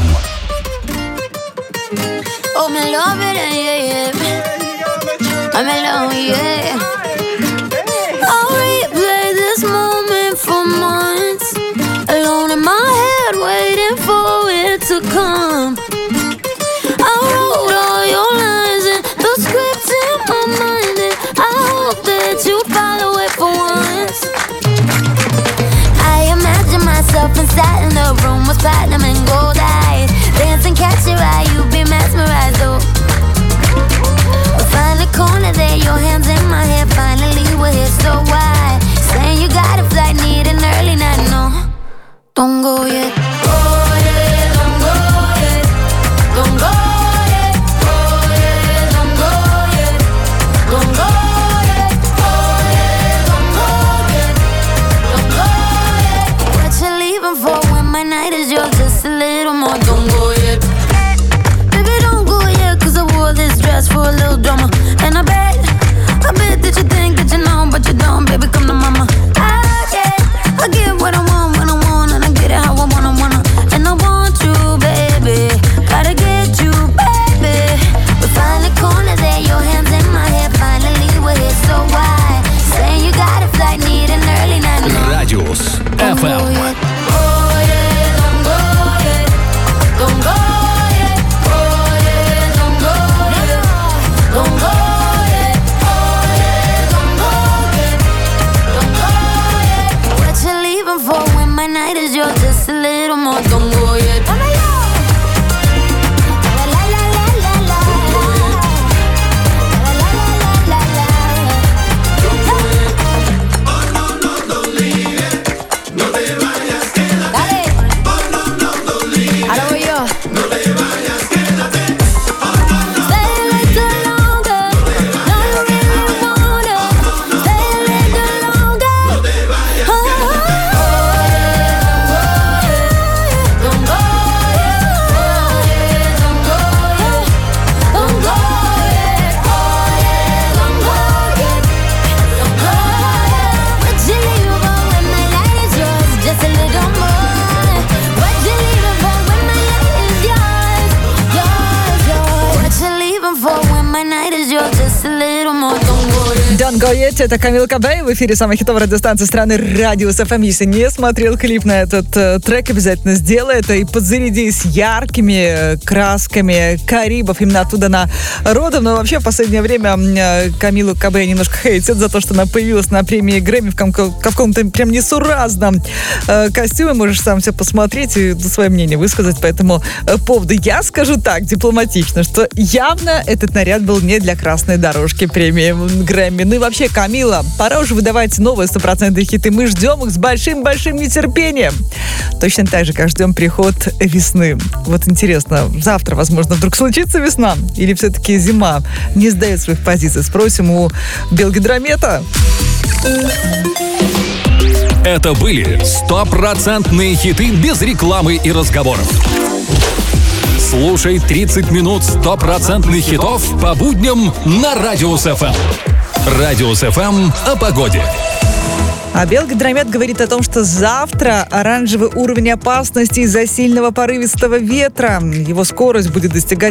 [SPEAKER 18] Oh, me love it, yeah, yeah. I'm in love, yeah. I'll replay this moment for months. Alone in my head, waiting for it to come. I wrote all your lines and the script in my mind, and I hope that you follow it for once. I imagine myself inside in the room with platinum and gold eyes. Dancing, catch your eye, you be mesmerized, oh. We'll find a corner there, your hands in my hair. Finally we're here, so why? Saying you got a flight, need an early night, no. Don't go yet. Oh yeah, don't go yet. Don't go yet. Oh yeah, don't go yet. Don't go yet. Oh yeah, don't go yet. Don't go yet. What you leaving for when my night is yours? Just a little more. Don't go yet. Baby, don't go yet, 'cause I wore this dress for a little drama. And I bet, I bet that you think that you know, but you don't. Baby, come to mama. I get, I get what I want when I want, and I get it how I wanna, wanna. And I want you, baby. Gotta get you, baby. We find a corner there, your hands in my hair. Finally we're here, so why? Saying you got a flight, need an early night. No.
[SPEAKER 12] Радиус эф эм.
[SPEAKER 18] Oh yeah, don't go yet. Don't go yet. Oh yeah, don't go yet. Don't go yet. Oh yeah, don't go yet. Don't go yet. What you leaving for when my night is yours? Just a little more. Don't go yet. La la la la la la. La la la la la la. Don't go yet. Oh no no, don't leave it. No te vayas, quédate. Oh no no, don't leave it. Ahora voy yo. No te vayas, quédate. Oh no no. Stay a little longer. No, you really wanna. Stay a little longer. No te vayas, quédate. Oh yeah, don't go yet. Don't go yet. Don't go yet. Oh yeah, don't go yet. Don't go yet. What you leaving for when my night is yours? Just a little more. What you leaving for when my night is yours? Yours, yours. What you leaving for when my night is yours? Just a little more. Don't go yet.
[SPEAKER 3] Don't go yet. Это Камила Кабаева в эфире самой хитовой радиостанции страны Радиус эф эм. Если не смотрел клип на этот э, трек, обязательно сделай это и подзарядись яркими э, красками Карибов. Именно оттуда она родом. Но вообще в последнее время э, Камилу Кабаеву немножко хейтят за то, что она появилась на премии Грэмми в ком- каком-то прям несуразном э, костюме. Можешь сам все посмотреть и свое мнение высказать по этому э, поводу. Я скажу так, дипломатично, что явно этот наряд был не для красной дорожки премии Грэмми. Ну и вообще, Камила, пора уже выдавать новые стопроцентные хиты. Мы ждем их с большим-большим нетерпением. Точно так же, как ждем приход весны. Вот интересно, завтра, возможно, вдруг случится весна? Или все-таки зима не сдает своих позиций? Спросим у Белгидромета.
[SPEAKER 12] Это были стопроцентные хиты без рекламы и разговоров. Слушай тридцать минут стопроцентных хитов по будням на Радиус эф эм. Радиус эф эм о погоде.
[SPEAKER 3] А Белгидромет говорит о том, что завтра оранжевый уровень опасности из-за сильного порывистого ветра. Его скорость будет достигать